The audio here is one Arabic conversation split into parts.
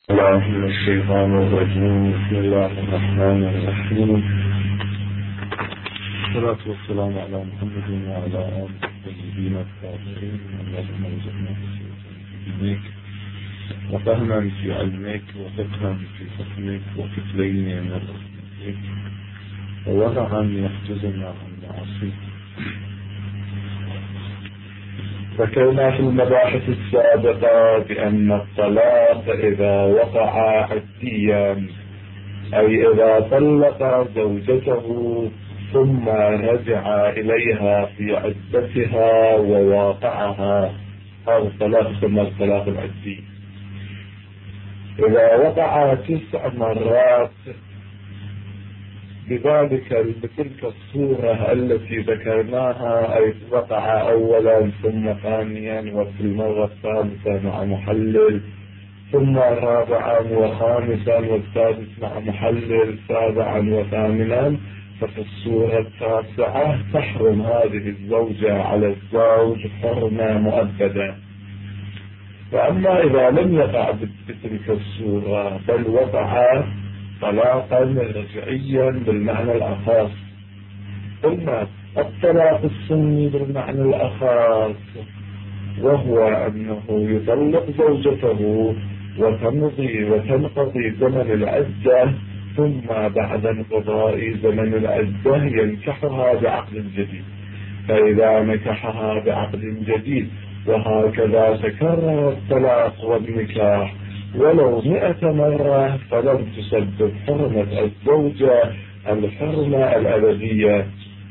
الله من الشيطان الرجيم. بسم الله الرحمن الرحيم. الصلاة والسلام على محمد وعلى آله الطيبين الطاهرين. اللهم ارزقنا خشيتك وفهما في علمك وفقها في فهمك وكفلين من رحمتك وورعا يحجزنا عن معاصيك. ذكرنا في المباحث السابقة بأن الطلاق إذا وقع حديا أي إذا طلق زوجته ثم رجع إليها في عدتها وواقعها، هذا الطلاق يسمى الطلاق العدي. إذا وقع 9 مرات بتلك الصورة التي ذكرناها، أي وقع أولا ثم ثانيا وفي المرة الثالثة مع محلل ثم رابعا وخامسا والسادس مع محلل سابعا وثامنا، ففي الصورة التاسعة تحرم هذه الزوجة على الزوج حرمة مؤبدة. وأما إذا لم يقع بتلك الصورة بل وقع طلاقا رجعيا بالمعنى الأخص، قلنا الطلاق السني بالمعنى الأخص وهو أنه يطلق زوجته وتنقضي زمن العدة، ثم بعد انقضاء زمن العدة ينكحها بعقد جديد. فإذا نكحها بعقد جديد وهكذا تكرر الطلاق والنكاح ولو 100 مرة فلم تسبب حرمة الزوجة الحرمة الأبدية.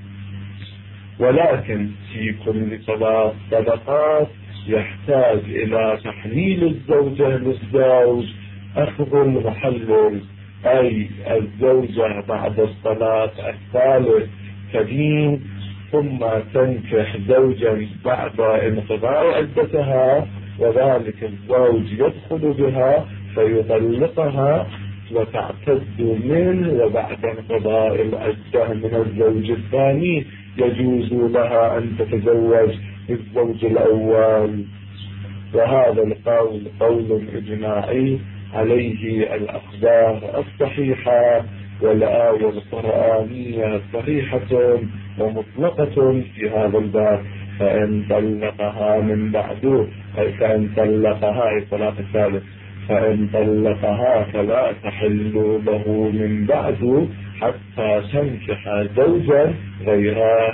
ولكن في كل طلقات يحتاج إلى تحليل الزوجة للزوج أخذ المحلل، أي الزوجة بعد الطلاق الثالث تدين ثم تنكح زوجا بعد انقضاء عدتها، وذلك الزوج يدخل بها فيطلقها وتعتد منه، وبعد انقضاء العدة من الزوج الثاني يجوز لها أن تتزوج الزوج الأول. وهذا القول قول إجماعي عليه الأخبار الصحيحة والآية القرآنية صريحة ومطلقة في هذا الباب. فإن طلقها من بعده، أي فإن طلقها الطلاق الثالث، فإن طلقها فلا تحل له من بعده حتى تنكح زوجا غيره.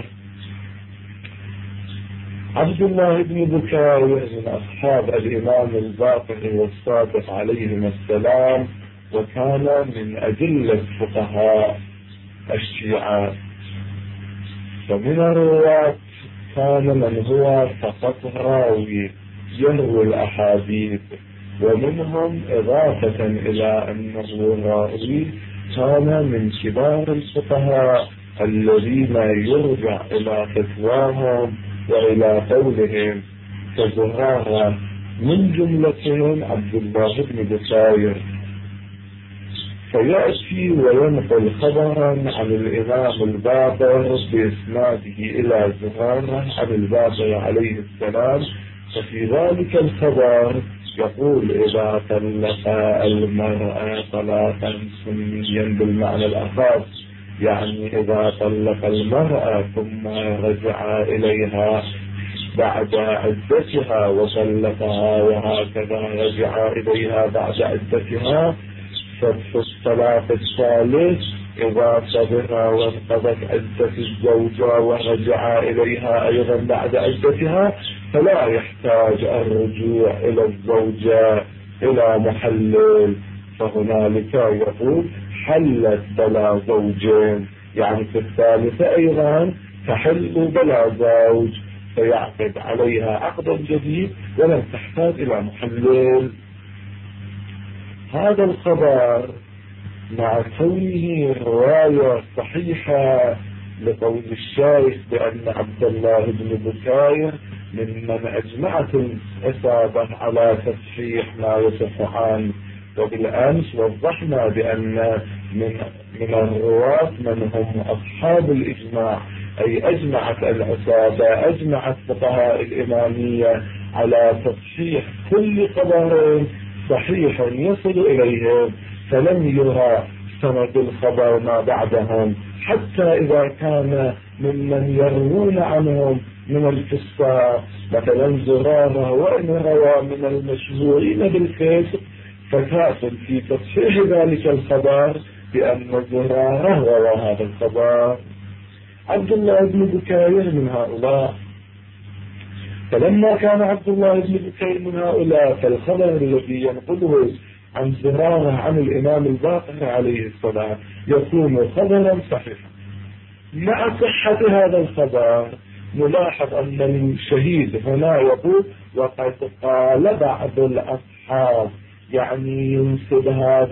عبد الله بن بكير من أصحاب الإمام الباقر والصادق عليهما السلام، وكان من أجل فقهاء الشيعة. فمن الرواة كان من هو فقط راوي يروي الأحاديث، ومنهم إضافة إلى أنه راوي كان من كبار الفقهاء الذين يرجع إلى فتواهم وإلى قولهم كزهارة، من جملتهم عبد الله بن بكير. فيأتي وينقل خبرا عن الإمام الباقر بإسناده إلى زهارة عن الباقر عليه السلام. ففي ذلك الخبر يقول: إذا طلق المرأة طلاقا سنيا بالمعنى الأخص، يعني إذا طلق المرأة ثم رجع إليها بعد عدتها وطلقها وهكذا رجع إليها بعد عدتها، ففي الطلاق الثالث إذا صبر وانقضت عدة الزوجة ورجع إليها أيضا بعد عدتها فلا يحتاج الرجوع إلى الزوجة إلى محلل. فهنالك يقول حلت بلا زوجين، يعني في الثالثة أيضا تحل بلا زوج، فيعقد عليها عقدا جديد ولن تحتاج إلى محلل. هذا الخبر مع كونه رواية صحيحة لقول الشيخ بأن عبد الله بن بكير ممن أجمعت الإصابة على تصحيح ما يصح عنه، وبالأمس وضحنا بأن من الرواة من هم أصحاب الإجماع، أي أجمعت العصابة، أجمعت فقهاء الإمامية على تصحيح كل خبر صحيح يصل إليهم، فلم يرى سند الخبر ما بعدهم، حتى إذا كان ممن يروون عنهم من الفساق مثلا زرارة، وإن روى من المشهورين بالفسق فكافٍ في تصحيح ذلك الخبر بأن زرارة روى هذا الخبر. عبد الله بن بكير من هؤلاء، فلما كان عبد الله بن بكير من هؤلاء فالخبر الذي ينقله عن زرارة عن الإمام الباقر عليه السلام يكون خبرا صحيحا. مع صحة هذا الخبر نلاحظ أن الشهيد هنا يقول وقد قال بعض الأصحاب، يعني ينسب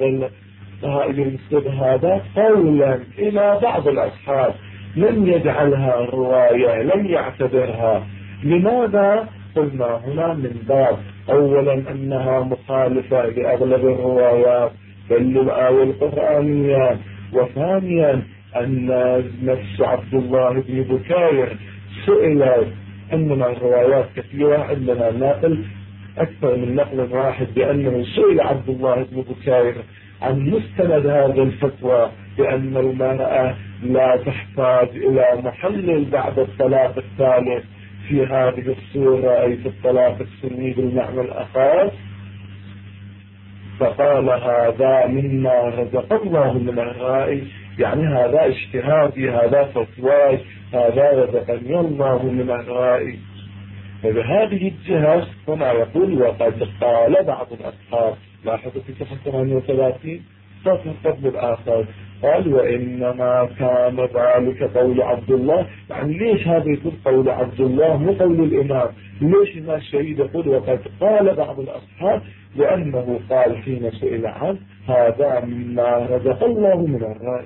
هذا قولا إلى بعض الأصحاب، لم يجعلها رواية، لم يعتبرها. لماذا؟ قلنا هنا من باب أولا أنها مخالفة لأغلب الروايات بل للآية القرآنية، وثانيا أن نفس عبد الله بن بكير سئل، أننا الروايات كثيرة، عندنا ناقل أكثر من نقل واحد بأنه سئل عبد الله بن بكير عن مستند هذا الفتوى بأن المرأة لا تحتاج إلى محلل بعد الطلاق الثالث في هذه الصورة، أي في الطلاق السني بالمعنى الأخص، فقال هذا مما رزق الله من الرأي، يعني هذا اجتهادي، هذا فتواي، هذا رزقني الله من الرأي. فبهذه الجهة هنا يقول وقد قال بعض الأصحاب، لاحظوا في صفحة 38 سطر قبل الآخر قال وإنما كان ذلك قول عبد الله. يعني ليش هذا يقول قول عبد الله مو قول الإمام؟ ليش ما الشهيد يقول وقد قال بعض الأصحاب؟ لأنه قال حين سئل عنه هذا مما رزق الله من الرأي.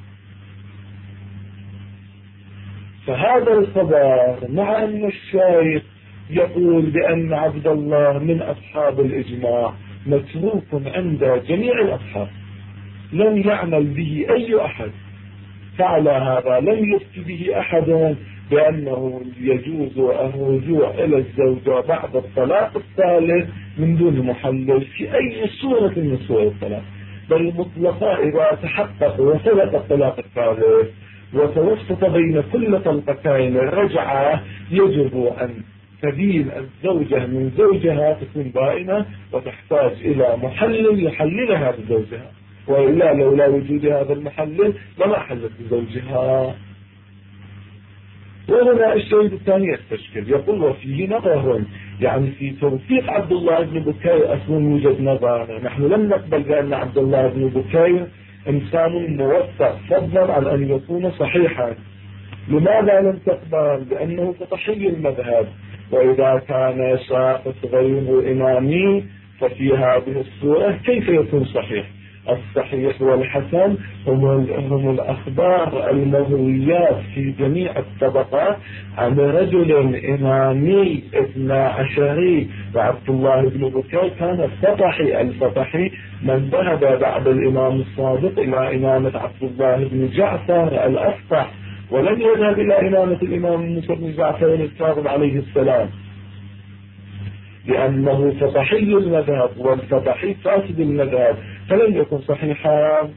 فهذا الخبر مع أن الشيخ يقول بأن عبد الله من أصحاب الإجماع متروك عند جميع الأصحاب، لم يعمل به أي أحد، فعلى هذا لم يفتي به أحد بأنه يجوز الرجوع إلى الزوجة بعد الطلاق الثالث من دون محلل في أي صورة من صور الطلاق، بل مطلقا إذا تحقق وثبت الطلاق الثالث وتوسط بين كل طلقتين الرجعة يجب أن تبين الزوجة من زوجها تكون بائنة وتحتاج إلى محلل يحللها بزوجها، وإلا لولا وجود هذا المحلل لما حلت بزوجها. وهنا الشهيد الثاني يستشكل يقول وفيه نظر، يعني في توثيق عبد الله بن بكير أصلا يوجد نظر. نحن لم نقبل بأن عبد الله بن بكير إنسان موثق فضلا عن أن يكون صحيحا. لماذا لم تقبل؟ لأنه تضحي المذهب، وإذا كان ساقط غير إمامي ففي هذه الصورة كيف يكون صحيح؟ الصحيح والحسن هم الأخبار المرويات في جميع الطبقات عن رجل إمامي 12، وعبد الله بن بكير كان الفطحي من ذهب بعد الإمام الصادق إلى إمامة عبد الله بن جعفر الأفطح، ولم يذهب إلى إمامة الإمام موسى بن جعفر الكاظم عليه السلام، لأنه فطحي المذهب والفطحي فاسد المذهب، فلم يكن صحيحا.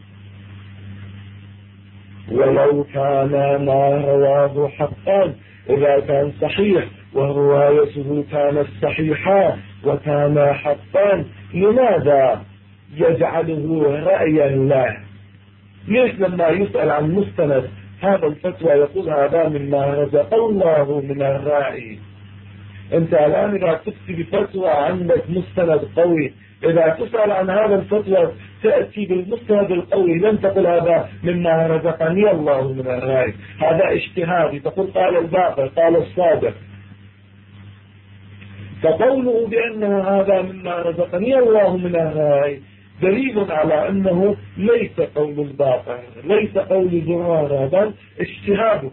ولو كان ما رواه حقا، إذا كان صحيح وروايته كانت صحيحة وكان حقا، لماذا يجعله رأيا له؟ ليش لما يسأل عن مستند هذا الفتوى يقول هذا مما رزق الله من الرأي؟ انت الآن إذا تفتي بفتوى عندك مستند قوي، إذا تسأل عن هذا الفتوى تأتي بالمستند القوي، لن تقول هذا مما رزقني الله من الرأي، هذا اجتهادي، تقول قال الباقر قال الصادق. فقوله بأنه هذا مما رزقني الله من الرأي دليل على أنه ليس قول الباقر، ليس قول زرارة، بل اجتهاده.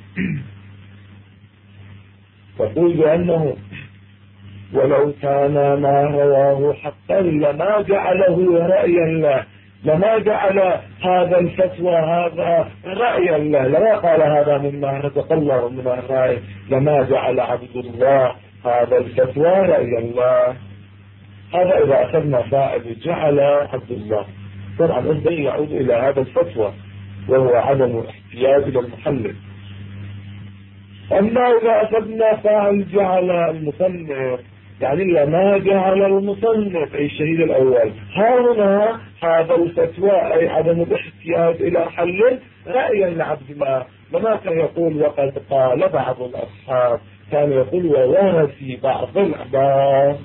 تقول بأنه ولو كان ما رواه حقا لما جعله رأيا له، لما جعل هذا الفتوى هذا رأيا له، لما قال هذا مما رزق الله من الرأي، لما جعل عبد الله هذا الفتوى رأيا له. هذا إذا أخذنا فاعل جعل عبد الله. طبعا الذي يعود إلى هذا الفتوى وهو عدم احتياج إلى المحلل. أما إذا أخذنا فاعل جعل المصنف يعني لما جعل المصنف أي الشهيد الأول، هنا هذا الفتوى أي عدم الاحتياج إلى حل رأيا لعبد الله. لما كان يقول وقد قال بعض الأصحاب، كان يقول وورثي بعض الأحباب،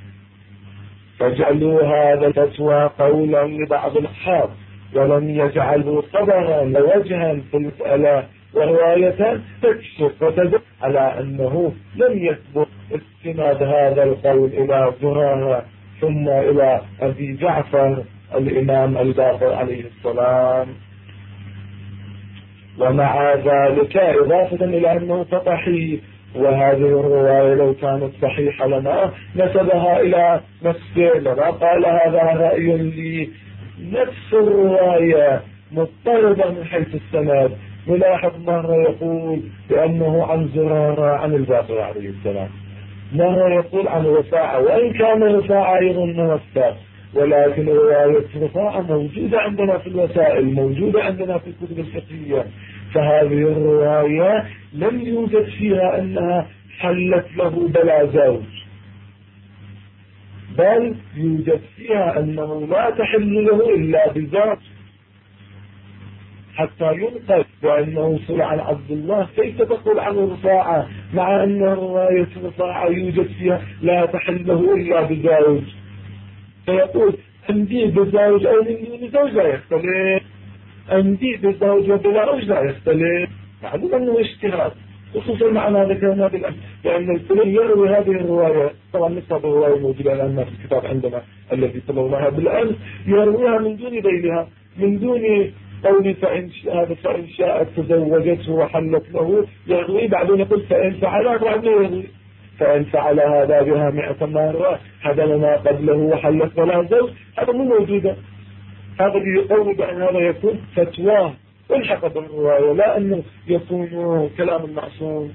فجعلوا هذا الفتوى قولا لبعض الأصحاب ولم يجعلوا خبرا ووجها في المسألة ورواية تكشف وتدل على أنه لم يثبت استناد هذا القول إلى زرارة ثم إلى أبي جعفر الإمام الباقر عليه السلام. ومع ذلك إضافة إلى أنه فقحي، وهذه الرواية لو كانت صحيحة لما نسبها إلى نفسه، لما قال هذا رأي لي. نفس الرواية مضطردة من حيث السند. نلاحظ مرة يقول بأنه عن زرارة عن الباقر عليه السلام، مرة يقول عن رفاعة، وإن كان رفاعة أيضا موثق، ولكن رواية رفاعة موجودة عندنا في الوسائل، موجودة عندنا في الكتب الفقهية. فهذه الرواية لم يوجد فيها أنها حلت له بلا زوج، بل يوجد فيها أنه لا تحل له إلا بزوج حتى ينقذ، وأنه صل عن عبد الله. كيف تقول عن رفاعة مع أن رواية رفاعة يوجد فيها لا تحل له إلا بزوج؟ فيقول عندي بزوج أو من دون زوج لا يختلف، عندي بزوج وبلا زوج لا يختلف. معلوم أنه اجتهاد، خصوصا مع ما ذكرنا بالأمس، لأن الكل يروي هذه الرواية. طبعا نصب الرواية موجودة الآن في الكتاب عندنا الذي طلبناها بالأمس، يرويها من دون ذيلها، من دون قول فإن شاءت تزوجته وحلت له، يروي بعدين يقول فإن فعلها بعدين يروي فإن فعل هذا بها 100 مرة هذا ما قبله وحلت ولا زوج. هذا مو موجودة. هذا يقول بأن هذا يكون فتواه والحق بالرواية، لا أنه يكون كلام المعصوم.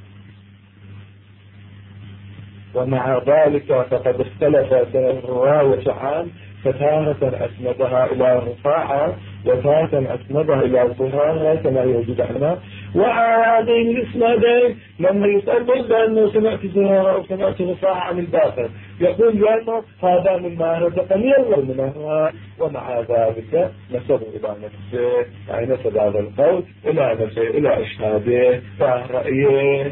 ومع ذلك فقد اختلفت الرواية عن فتارة أسندها إلى رفاعة وتارة أسندها إلى زرارة كما يوجد عندنا. وهذين الإسنادين لما يسأل بأنه سمعت زرارة أو سمعت رفاعة عن الباقر، يقول بأنه هذا مما رزقني الله منها. ومع ذلك نسب إلى نفسه، يعني نسب هذا القول إلى نفسه إلى إشهاده ورأيه.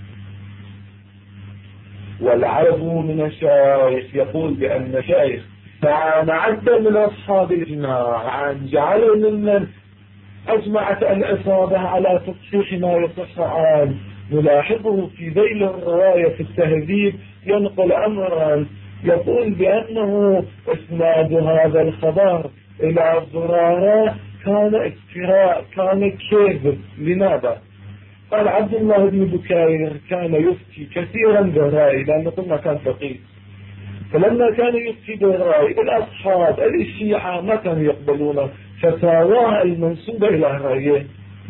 والعرب من الشيخ يقول بأن شيخ كان عدا من أصحاب الإجماع عن جعل ممن أجمعت الإصابة على تصحيح ما يصح عنه. نلاحظه في ذيل الرواية في التهذيب ينقل أمرا يقول بأنه إسناد هذا الخبر إلى زرارة كان افتراء، كان كذب. لماذا؟ قال عبد الله بن بكير كان يفتي كثيرا بالرأي، لأنه قلنا كان فقيه، فلما كان يفتي بالرأي الأصحاب الشيعة ما كانوا يقبلون فتاواه المنسوبة إلى رأيه،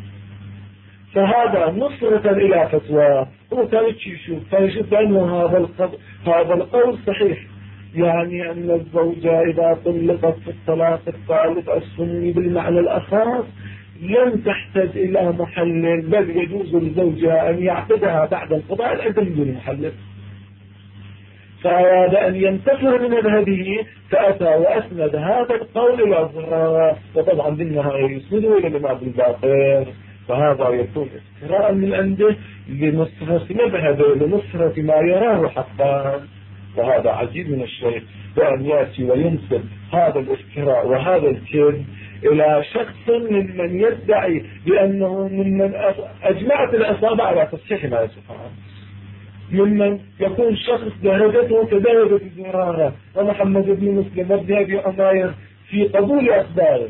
فهذا نصرة إلى فتواه. هو كان يشوف أنه هذا القول صحيح، يعني أن الزوجة إذا طلقت في الطلاق الثالث السني بالمعنى الأخص لم تحتاج إلى محلل، بل يجوز للزوجة أن يعقدها بعد القضاء العدة بدون محلل. فأراد أن ينتفر من مذهبه فأتى وأسند هذا القول إلى زرارة، وطبعا بالنهاية يسنده إلى الإمام الباقر. فهذا يكون افتراء من عنده لنصرة مذهبه، لنصرة ما يراه حقا. وهذا عجيب من الشيخ بأن يأتي وينسب هذا الافتراء وهذا الكذب إلى شخص ممن يدعي بأنه ممن أجمعت الأصابع على تصحيح ما يصح عنه، ممن يكون شخص درجته كدرجة زرارة ومحمد بن مسلم وابن أبي عمير في قبول أخباره.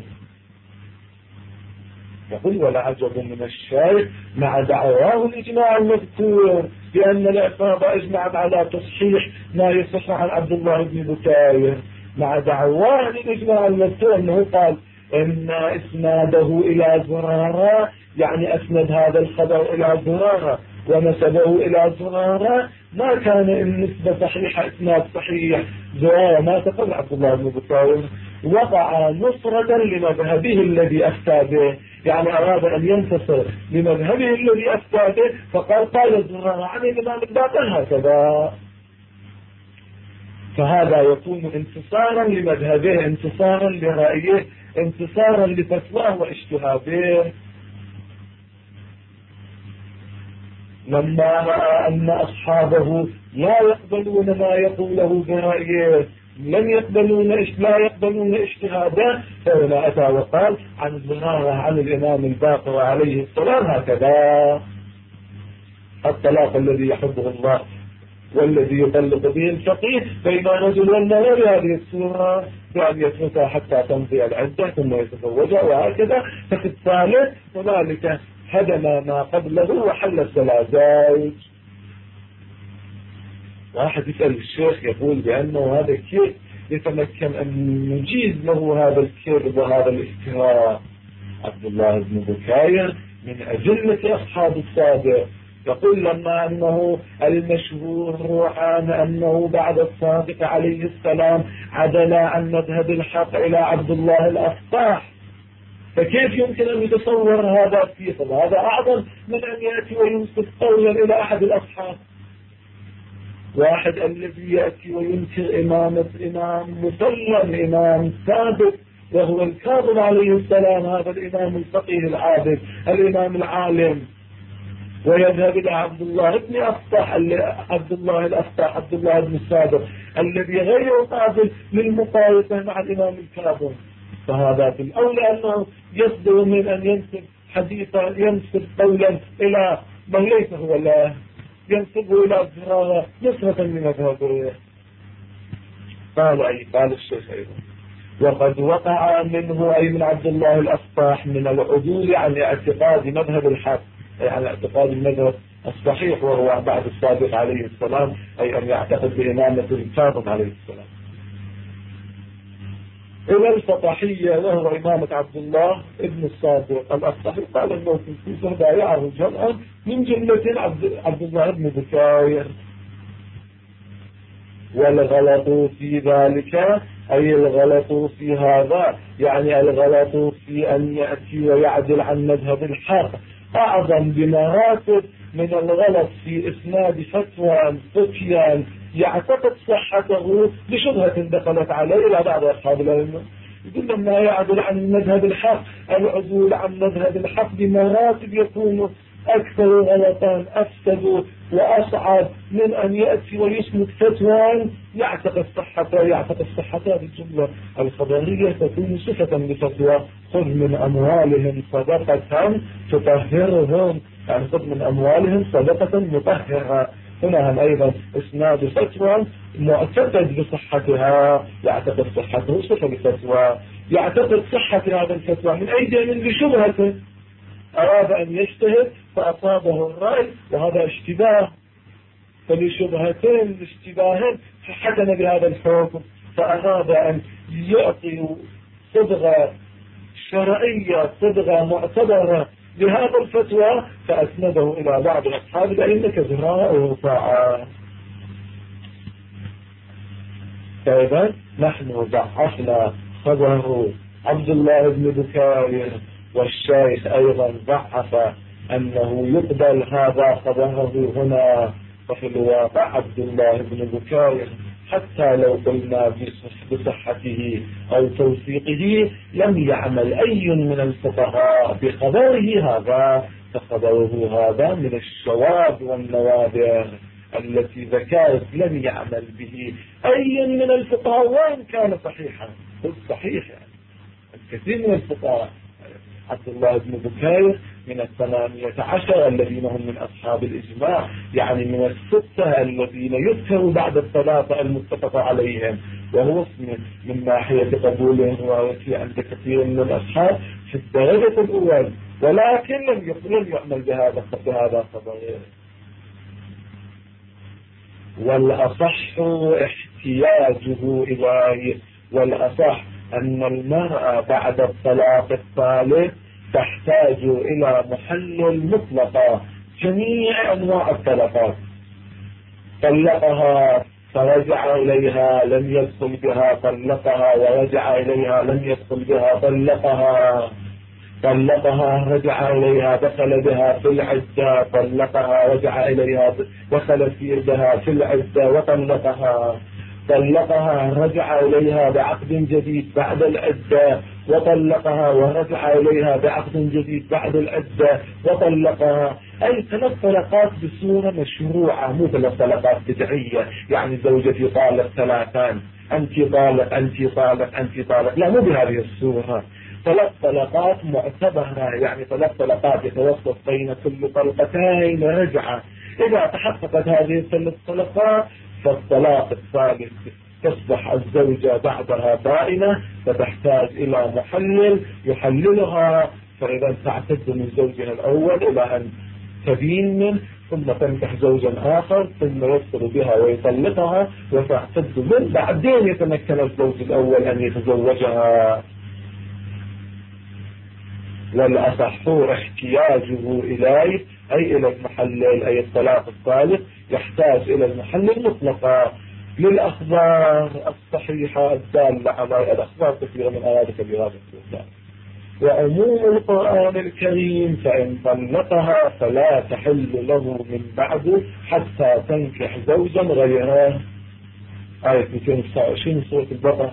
يقول ولا عجب من الشيخ مع دعواه الإجماع المذكور بأن العصابة أجمعت على تصحيح ما يصح عن عبد الله بن بكير، مع دعواه الإجماع المذكور أنه قال إن إسناده إلى زرارة، يعني أسند هذا الخبر إلى زرارة ونسبه إلى زرارة، ما كان النسبة صحيحة، إسناد صحيح، زرارة ما تقل عبد الله بن بكير وضع نصرة لمذهبه الذي أفتى به، يعني أراد أن ينتصر لمذهبه الذي أفتى به، فقال زرارة عن الإمام الباقر هكذا. فهذا يكون انتصارا لمذهبه، انتصارا لرأيه، انتصارا لفتواه واجتهاده. لما رأى أن أصحابه لا يقبلون ما يقوله برأيه، لا يقبلون اجتهاده، فهنا أتى وقال عن زرارة عن الإمام الباقر عليه السلام هكذا: الطلاق الذي يحبه الله والذي يطلق به الفقيه بين رجل والمرأة بهذه الصورة، بأن يتركها حتى تمضي العدة ثم يتزوجها، وهكذا. ففي الثالث هنالك هدم ما قبله وحل الزواج. واحد يسأل الشيخ يقول بأنه هذا كيف يتمكن أن نجيز له هذا الكذب وهذا الافتراء؟ عبد الله بن بكير من أجلة أصحاب الصادق، يقول لما أنه المشهور عن أنه بعد الصادق عليه السلام عدل عن مذهب الحق إلى عبد الله الأفصاح، فكيف يمكن أن يتصور هذا فيه؟ هذا أعظم من أن يأتي وينسب قولا إلى أحد الأصحاب. واحد الذي يأتي وينكر إمامة إمام مسلم، إمام ثابت، وهو الكاظم عليه السلام، هذا الإمام الفقيه العابد الإمام العالم، ويذهب إلى عبد الله بن أفصح، عبد الله الأفصح عبد الله بن الصادق الذي غير قابل للمقايسة مع الإمام الكاظم. فهذا بالأولى أنه يصدر من أن ينسب حديثا، ينسب قولا إلى من ليس هو الله، ينسبه إلى زرارة نصرة من مذهبه. قال الشيخ أيضا: وقد وقع منه أي من عبد الله الأفصح من العدول عن اعتقاد مذهب الحق، أي عن اعتقاد المذهب الصحيح وهو بعد الصادق عليه السلام، أي أن يعتقد بإمامة الكاظم عليه السلام، إلى الفطحية وهو إمامة عبد الله ابن الصادق الأفصحي. قال أنه في بايعه جمعا من جملة عبد الله ابن بكير. والغلط في ذلك أي الغلط في هذا، يعني الغلط في أن يأتي ويعدل عن مذهب الحق أعظم بمراتب من الغلط في إسناد فتوى فتيا يعتقد صحته بشبهة دخلت عليه إلى بعض أصحاب العلم. يقول لما يعدل عن مذهب الحق، العدول عن مذهب الحق بمراتب يكون أكثر غلطا، أفسد وأصعب من أن يأتي ويسند فتوى يعتقد صحتها بالجملة الخبرية تكون صفة لفتوى: خذ من أموالهم صدقة تطهرهم، يعني خذ من أموالهم صدقة مطهرة. هنا هم أيضا إسناد فتوى معتقد بصحتها، يعتقد صحته صفة لفتوى، يعتقد صحة هذا الفتوى من أي جانب بشبهته، أراد أن يجتهد فأصابه الرأي وهذا اشتباه، فلشبهتين اشتباهين حكم بهذا الحكم، فأراد أن يعطي صبغة شرعية، صبغة معتبرة لهذا الفتوى، فأسنده إلى بعض أصحاب العلم كزهراء ورفاعة. فإذا نحن ضعفنا خبره عبد الله بن بكير، والشيخ أيضا ضعف أنه يقبل هذا خبره هنا. ففي الواقع عبد الله بن بكير حتى لو قلنا بصحته أو توثيقه لم يعمل أي من الفقهاء بخبره هذا، فخبره هذا من الشواذ والنوادر التي ذكرت لم يعمل به أي من الفقهاء وإن كان صحيحا. صحيح يعني الكثير من الفقهاء، عبد الله بن بكير من 18 الذين هم من أصحاب الإجماع، يعني من 6 الذين يذكروا بعد الثلاثة المتفق عليهم، وهو من ناحية قبولهم وروايته عند كثير من الأصحاب في الدرجة الأولى، ولكن لم يعمل بهذا خبره. والأصح احتياجه إليه، والأصح أن المرأة بعد الطلاق الثالث تحتاج إلى محلل مطلقة جميع أنواع الطلقات، طلقها فرجع إليها لم يدخل بها، طلقها ورجع إليها لم يدخل بها، طلقها رجع إليها دخل بها في العدة، طلقها رجع إليها دخل في يدها في العدة طلقها رجع إليها بعقد جديد بعد العدة وطلقها، ورجع إليها بعقد جديد بعد العدة وطلقها. أي 3 طلقات بصورة مشروعة، مو 3 طلقات بدعية، يعني زوجتي طالق 3، أنت طالق أنت طالق أنت طالق، لا، مو بهذه الصورة. 3 طلقات معتبرة، يعني 3 طلقات يتوسط بين كل طلقتين رجعة. إذا تحققت هذه ال3 طلقات فالطلاق الثالث تصبح الزوجة بعدها بائنة، فتحتاج إلى محلل يحللها، فإذا تعتد من زوجها الأول إلى أن تبين منه، ثم تنكح زوجا آخر، ثم يدخل بها ويطلقها وتعتد منه، بعدين يتمكن الزوج الأول أن يتزوجها. والأصح احتياجه إليه، أي إلى المحلل، أي الطلاق الثالث يحتاج إلى المحلل مطلقا، للأخبار الصحيحة الدالة على الأخبار كثيرة من آيات بهذا السلطان. وعموم القرآن الكريم فإن طلقها فلا تحل له من بعد حتى تنكح زوجا غيره. آية 229 سورة البقرة.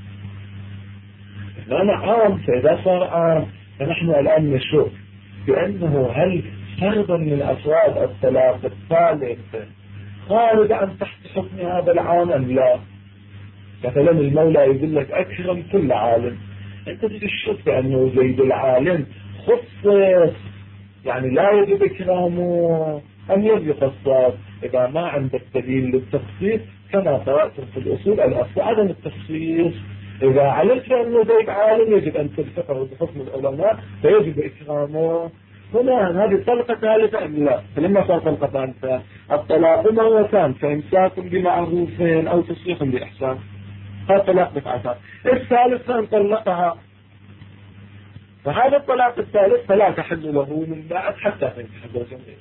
هذا عام، فإذا صار عام فنحن الآن نشوف بأنه هل فرضا من أفراد الطلاق الثالث خارج عن تحت حكم هذا العام أم لا؟ مثلا المولى يقول لك أكرم كل عالم، أنت تشوف بأنه زيد العالم خصص، يعني لا يجب إكرامه أم يجب خصاص. إذا ما عندك دليل للتخصيص كما قرأتم في الأصول، الأصل عدم التخصيص. إذا علمت أنه زيد عالم يجب أن تلتقه بحكم العلماء فيجب إكرامه. هنا هذه طلقة ثالثة أم لا؟ فلما صار طلقة ثالثة الطلاق مرتان، فإمساك بمعروف أو تسريح بإحسان، هذا طلاق دفعتان. الثالث أن طلقها، فهذا الطلاق الثالث فلا تحل له من بعد حتى تنكح زوجا غيره.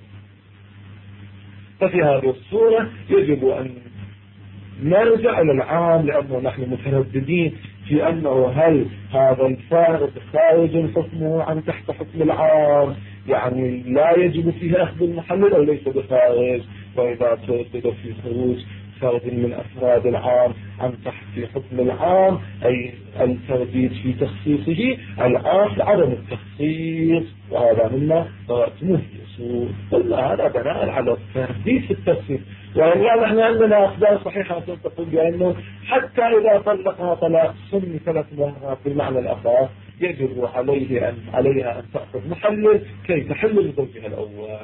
ففي هذه الصورة يجب أن نرجع إلى العام، لأنه نحن مترددين في أنه هل هذا الفارق خارج حكمه عن تحت حكم العام، يعني لا يجب فيه أخذ المحلل أو ليس بخارج. وإذا تردد في خروج فرد من أفراد العام عن تحت حكم العام، أي الترديد في تخصيصه، العام عدم التخصيص، وهذا مما قرأتموه في أصول. كل هذا بناء على الترديد في التخصيص. وإلا نحن عندنا أخبار صحيحة تقول بأنه حتى إذا طلقها طلاق سني 3 مرات بالمعنى الآخر يجب عليها أن تأخذ محلل كي تحل لزوجها الأول.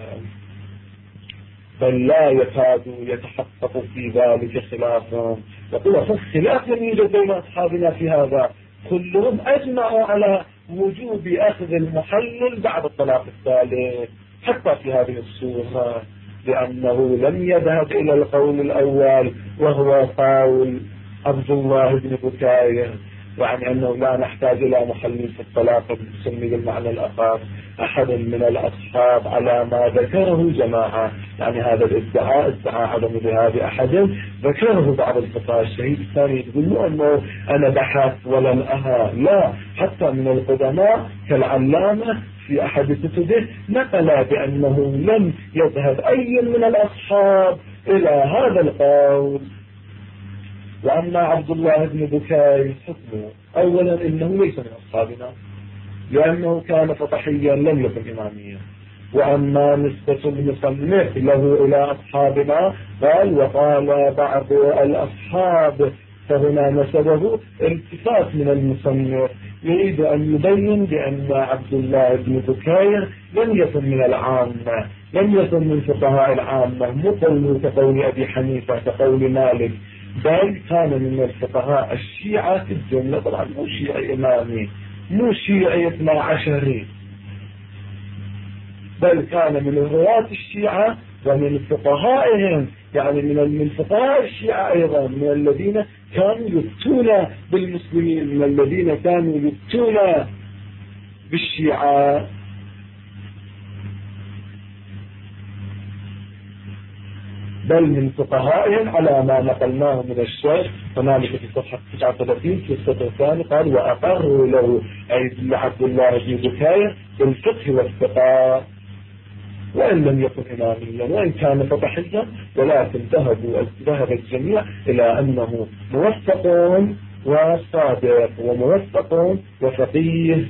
بل لا يكاد يتحقق في ذلك خلاف، يقول خلاف لم يوجد بين أصحابنا في هذا، كلهم أجمعوا على وجوب أخذ المحلل بعد الطلاق الثالث حتى في هذه الصورة، لأنه لم يذهب إلى القول الأول وهو قول عبد الله بن بكير، يعني أنه لا نحتاج إلى محلل في الطلاق السني بالمعنى الآخر. أحد من الأصحاب على ما ذكره جماعة، يعني هذا الادعاء عدم ذهاب أحد ذكره بعض الفقهاء. الشهيد الثاني يقول له أنه أنا بحث ولم أها، لا، حتى من القدماء كالعلامة في أحد كتبه نقل بأنه لم يذهب أي من الأصحاب إلى هذا القول. وأما عبد الله بن بكير حكمه أولا إنه ليس من أصحابنا لأنه كان فطحيا لم يكن إماميا. وأما نسبة المصنف له إلى أصحابنا قال وقال بعض الأصحاب، فهنا نسبه التفات من المصنف يريد أن يبين بأن عبد الله بن بكير لم يكن من العامة، لم يكن من فقهاء العامة، مو قوله كقول أبي حنيفة كقول مالك، بل كان من الفقهاء الشيعة في الجملة. طبعا مو شيعي إمامي، مو شيعي 12، بل كان من رواة الشيعة ومن فقهائهم، يعني من فقهاء الشيعة أيضا، من الذين كانوا يفتون بالمسلمين، من الذين كانوا يفتون بالشيعة. بل من فقهائهم على ما نقلناه من الشيخ هنالك في صفحة 39 في السطر الثاني قال وأقروا له أي لعبد الله بن بكير بالفقه والثقة وإن لم يكن إماميا وإن كان فقهيا، ولكن ذهب الجميع إلى أنه موفق وصادق وموفق وفقيه.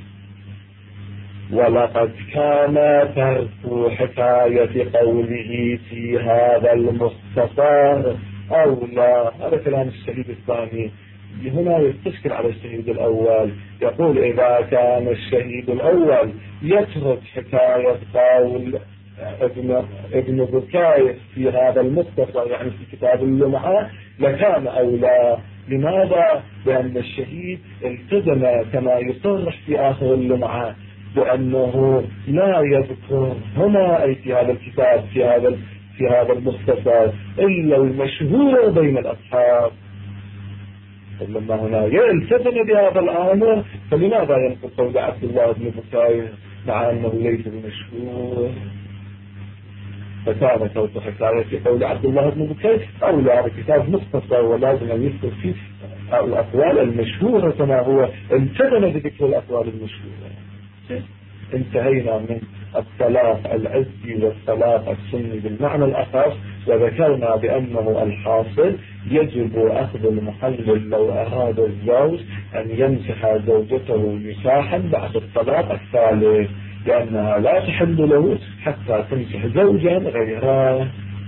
ولقد كان ترك حكاية قوله في هذا المختصر أولى. هذا كلام الشهيد الثاني، هنا يستشكل على الشهيد الأول، يقول إذا كان الشهيد الأول يترك حكاية قول ابن بكير في هذا المختصر يعني في كتاب اللمعة لكان أولى. لماذا؟ لأن الشهيد التزم كما يصرح في آخر اللمعة بأنه لا يذكر هنا أي في هذا الكتاب في هذا المختصر إلا المشهور بين الأصحاب. لما هنا يلتزم بهذا الأمر فلماذا ينقل قول عبد الله بن بكير مع أنه ليس بمشهور؟ فكان صوت حكاية قول عبد الله بن بكير أولى بكتاب مختصر ولازم أن يذكر فيه الأقوال المشهورة كما هو التزم بذكر الأقوال المشهورة. انتهينا من الطلاق العزي والطلاق السني بالمعنى الأخص، وذكرنا بأنه الحاصل يجب أخذ المحلل لو أراد الزوج أن يمسح زوجته مساحا بعد الطلاق الثالث، لأنها لا تحل له حتى تمسح زوجا غيره.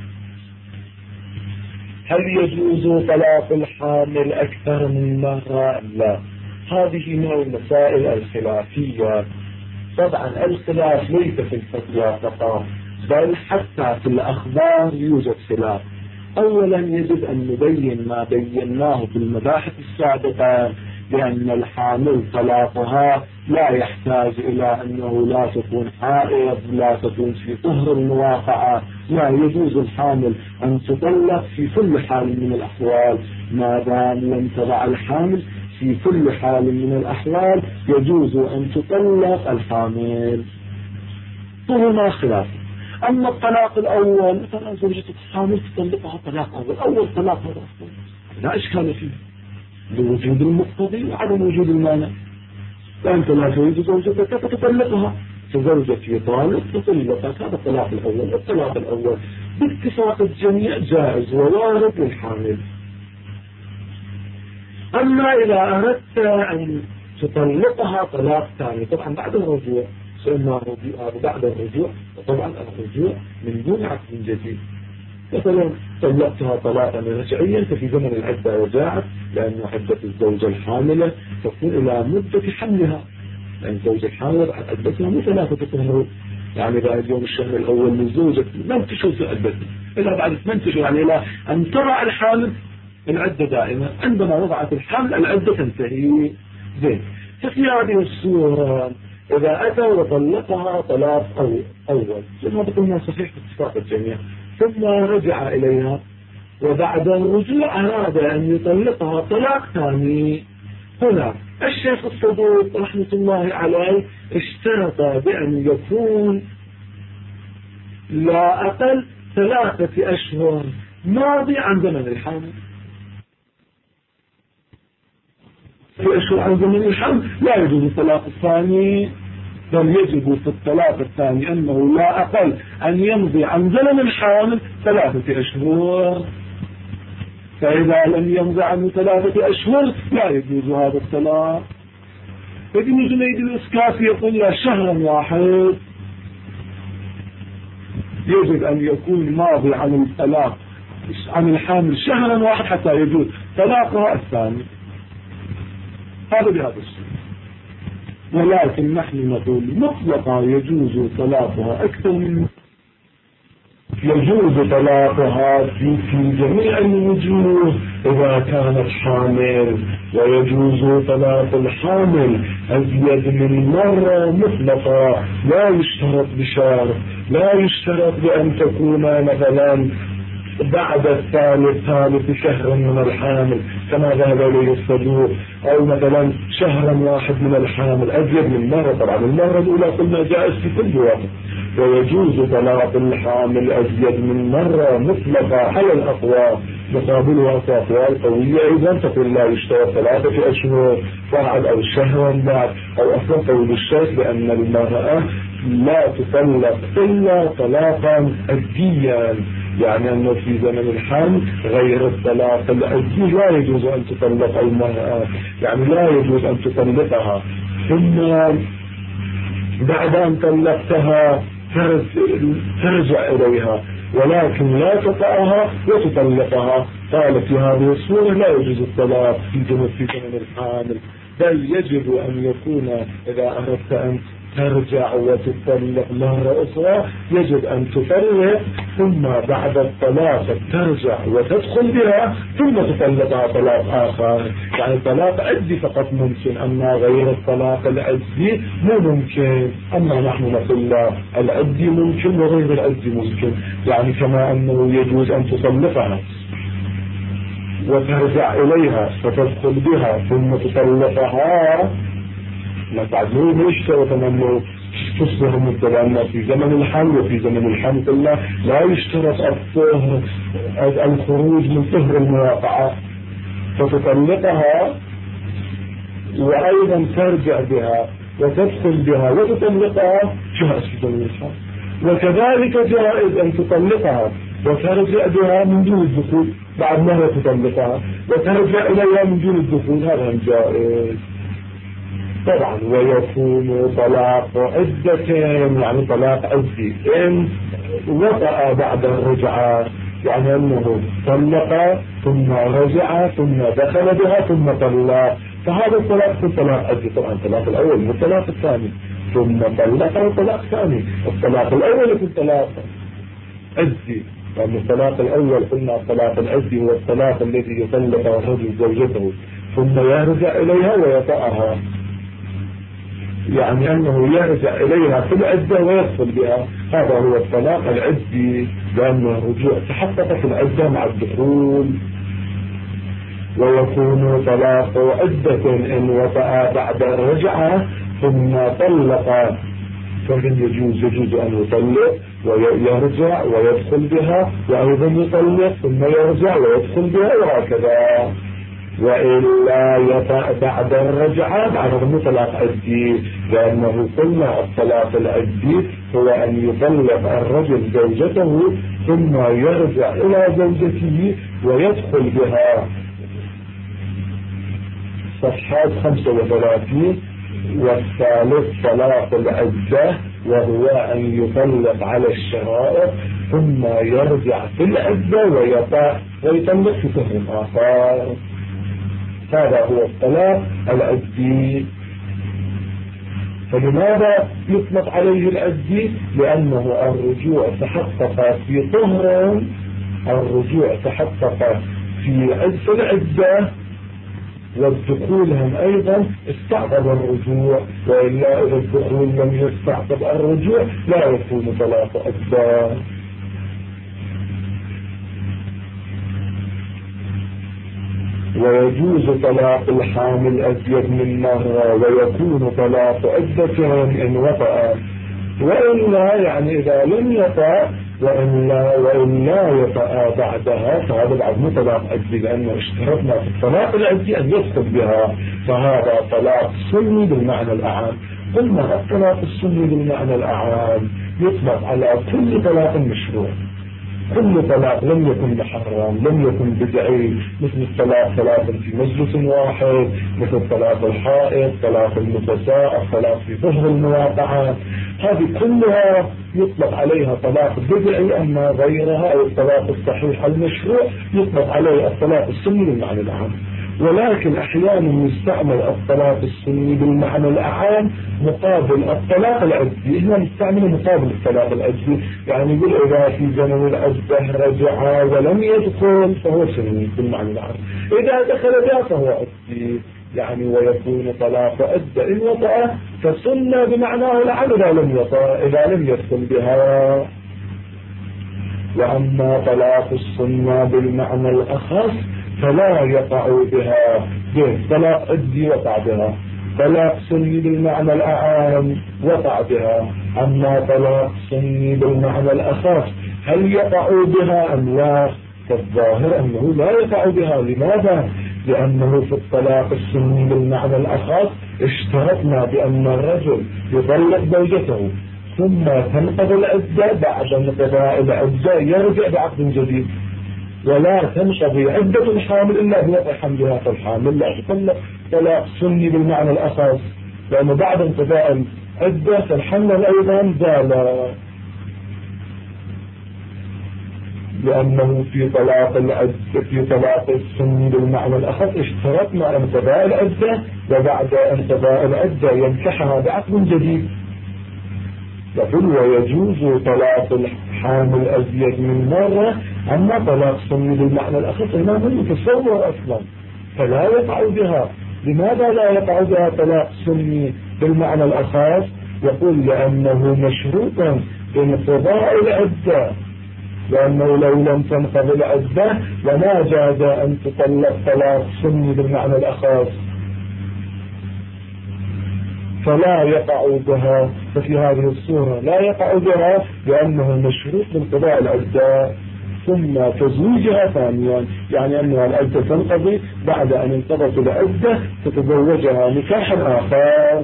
هل يجوز طلاق الحامل أكثر من مرة؟ لا، هذه من المسائل الخلافية. طبعا الخلاف ليس في الفتوى فقط بل حتى في الأخبار يوجد خلاف. أولا يجب أن نبين ما بيناه في المباحث السابقة، لأن الحامل طلاقها لا يحتاج إلى أنه لا تكون حائض، لا تكون في طهر المواقعة، لا يجوز الحامل أن تطلق في كل حال من الأحوال ما دام لم تضع الحامل في كل حال من الأحوال يجوز أن تطلق الحامل. هنا خلاف. أما الطلاق الأول مثلا زوجتك حامل تطلقها طلاق أول طلاق هذا لا إشكال فيه لوجود المقتضي وعدم وجود المانع. فأنت لا تريد زوجتك فتطلقها، فزوجتي طالق تطلقك، هذا الطلاق الأول. الطلاق الأول باتفاق الجميع جائز ووارد للحامل. أما إذا أردت أن تطلقها طلاق ثاني طبعا بعد الرجوع سئلنا بعد الرجوع، وطبعا الرجوع من دون عقد جديد. مثلا طلقتها طلاقا رجعيا ففي زمن العدة رجعت، لأن عدة الزوجة الحاملة تكون إلى مدة حملها، لأن الزوجة الحاملة عدتها مو 3 أشهر، يعني بعد يوم الشهر الأول من الزوجة لم تشوف عدتها إلا بعد 8 أشهر، يعني إلى أن تضع الحامل العدة دائما. عندما وضعت الحمل العدة تنتهي. زين، ففي هذه الصورة إذا أتى وطلقها طلاق أول لما قلنا صحيح باتفاق الجميع، ثم رجع إليها وبعد الرجوع أراد أن يطلقها طلاق ثاني، هنا الشيخ الصدوق رحمة الله عليه اشترط بأن يكون لا أقل 3 أشهر ماضي عن زمن الحمل. في أشهر عن زمن الحمل لا يجوز الطلاق الثاني، بل يجب في الطلاق الثاني أنه لا أقل أن يمضي عن زمن الحامل 3 أشهر. فإذا لم يمضي عنه 3 أشهر لا يجوز هذا الطلاق. ابن جنيد الإسكافي يقول لا، شهرا واحد يجب أن يكون ماضي عن الطلاق عن الحامل شهرا واحد حتى يجوز طلاقها الثاني. هذا بهذا الشيء. ولكن نحن نقول مطلقا يجوز طلاقها أكثر من يجوز طلاقها في جميع الوجوه إذا كانت حامل، ويجوز طلاق الحامل أزيد من مرة مطلقا، لا يشترط بشرط، لا يشترط بأن تكون مثلا بعد ثالث شهر من الحامل كما ذهب إليه الصدوق، أو مثلا شهرا واحد من الحامل أزيد من مرة. طبعا المرة الأولى قلنا جائز في كل وقت، ويجوز طلاق الحامل أزيد من مرة مطلقة على الأقوى، مقابلها أقوال قوية إذا تقول لا يشترط 3 أشهر بعد أو شهرا بعد، أو أصلا قول الشيخ بأن المرأة لا تطلق إلا طلاقا أزيا، يعني أنه في زمن الحمل غير الطلاق الأزي لا يجوز أن تطلق المرأة، يعني لا يجوز أن تطلقها ثم بعد أن طلقتها ترجع إليها، ولكن لا تطأها وتطلقها. قال في هذه الصورة لا يجوز الطلاق في زمن الحامل، بل يجب أن يكون إذا أردت أن ترجع وتطلق مرة أخرى يجب أن تطلق ثم بعد الطلاق ترجع وتدخل بها ثم تطلقها طلاق آخر، يعني الطلاق عدي فقط ممكن، أما غير الطلاق العدي مو ممكن. أما نحن نقول لا، العدي ممكن وغير العدي ممكن، يعني كما أنه يجوز أن تطلقها وترجع إليها فتدخل بها ثم تطلقها، لا تعدلوا يشترط أنه تصبح مبتدأ في زمن الحمل، وفي زمن الحمل الله لا يشترط الخروج من طهر المواقعة، فتطلقها وأيضا ترجع بها وتدخل بها وتطلقها جائز في زمن الحمل، وكذلك جائز أن تطلقها وترجع بها من دون الدخول بعد ما تطلقها وترجع إليها من دون الدخول، هذا جائز طبعا. ويكون طلاق عدة، يعني طلاق عدي إن وطأ بعد الرجعة، يعني أنه طلق ثم رجع ثم دخل بها ثم طلق، فهذا الطلاق في الطلاق عدي. طبعا الطلاق الأول والطلاق الثاني، ثم طلق وطلاق ثاني. الطلاق الأول في الطلاق عدي، يعني الطلاق الأول قلنا الطلاق العدي هو الطلاق الذي يطلق الرجل زوجته ثم يرجع إليها ويطأها، يعني أنه يرجع إليها في العدة ويدخل بها، هذا هو الطلاق العدي، لأن الرجوع تحقق في العدة مع الدخول. ويكون طلاق عدة إن وطأ بعد الرجعة ثم طلق، فإن يجوز أن يطلق ويرجع ويدخل بها وأيضا يطلق ثم يرجع ويدخل بها وهكذا. وإلا يطأ بعد الرجعة بعد طلاق عدي، لأنه قلنا الطلاق العدي هو أن يطلق الرجل زوجته ثم يرجع إلى زوجته ويدخل بها. صفحات 35. والثالث طلاق العدة، وهو أن يطلق على الشرائط ثم يرجع في العدة ويطأ ويطلق في طهر آخر، هذا هو الطلاق العدي. فلماذا يطلق عليه العدي؟ لأنه الرجوع تحقق في طهر، الرجوع تحقق في العدة، والدخول هم أيضا استعقب الرجوع، وإلا إذا الدخول لم يستعقب الرجوع لا يكون طلاق عدة. ويجوز طلاق الحامل أزيد من مرة، ويكون طلاق عدة إن وطأ، وإلا يعني إذا لم يطأ وإلا يطأ بعدها فهذا بعد مو طلاق عدي، لأنه اشترطنا في الطلاق العدي أن يدخل بها، فهذا طلاق سني بالمعنى الأعام. قلنا الطلاق السني بالمعنى الأعام يطلق على كل طلاق مشروع، كل طلاق لم يكن محرم لم يكن بدعي، مثل الطلاق ثلاث في مجلس واحد، مثل طلاق الحائض، طلاق النفساء، الطلاق في ظهر المواقعات، هذه كلها يطلق عليها طلاق بدعي. أما غيرها أو الطلاق الصحيح المشروع يطلق عليه الطلاق السني بالمعنى العام. ولكن أحيانا يستعمل الطلاق السني بالمعنى الأعام مقابل الطلاق العدي، هنا نستعمله مقابل الطلاق العدي، يعني يقول إذا في زمن العدة رجع ولم يدخل فهو سني بالمعنى العام، إذا دخل بها فهو عدي، يعني ويكون طلاق عدة إن وطأ فسنة بمعناه العام إذا لم يدخل بها. وأما طلاق السنة بالمعنى الأخص فلا يقع بها، طلاق عدي وقع بها، طلاق سني بالمعنى الأعام وقع بها. أما طلاق سني بالمعنى الأخص هل يقع بها أم لا؟ فالظاهر أنه لا يقع بها. لماذا؟ لأنه في الطلاق السني بالمعنى الأخص اشترطنا بأن الرجل يطلق زوجته ثم تنقضي العدة، بعد انقضاء العدة يرجع بعقد جديد، ولا تنقضي عدة الحامل إلا بوضع حملها. فالحامل لا تطلق طلاق سني بالمعنى الأخص، لأنه بعد انقضاء العدة فالحمل أيضا زال، لأنه في طلاق العدة في طلاق السني بالمعنى الأخص اشترطنا انقضاء العدة، وبعد انقضاء العدة ينكحها بعقد جديد. يقول ويجوز طلاق الحامل أزيد من مرة. أما طلاق سني بالمعنى الأخص هنا من يتصور أصلا، فلا يقع بها. لماذا لا يقع بها طلاق سني بالمعنى الأخص؟ يقول لأنه مشروطا بانقضاء العدة، لأنه لو لم تنقضي العدة لما جاز أن تطلق طلاق سني بالمعنى الأخص، فلا يقع بها. ففي هذه الصورة لا يقع بها لأنه مشروط بانقضاء العدة ثم تزويجها ثانيا، يعني أنها العدة تنقضي بعد أن انقضت العدة تتزوجها نكاحا آخر.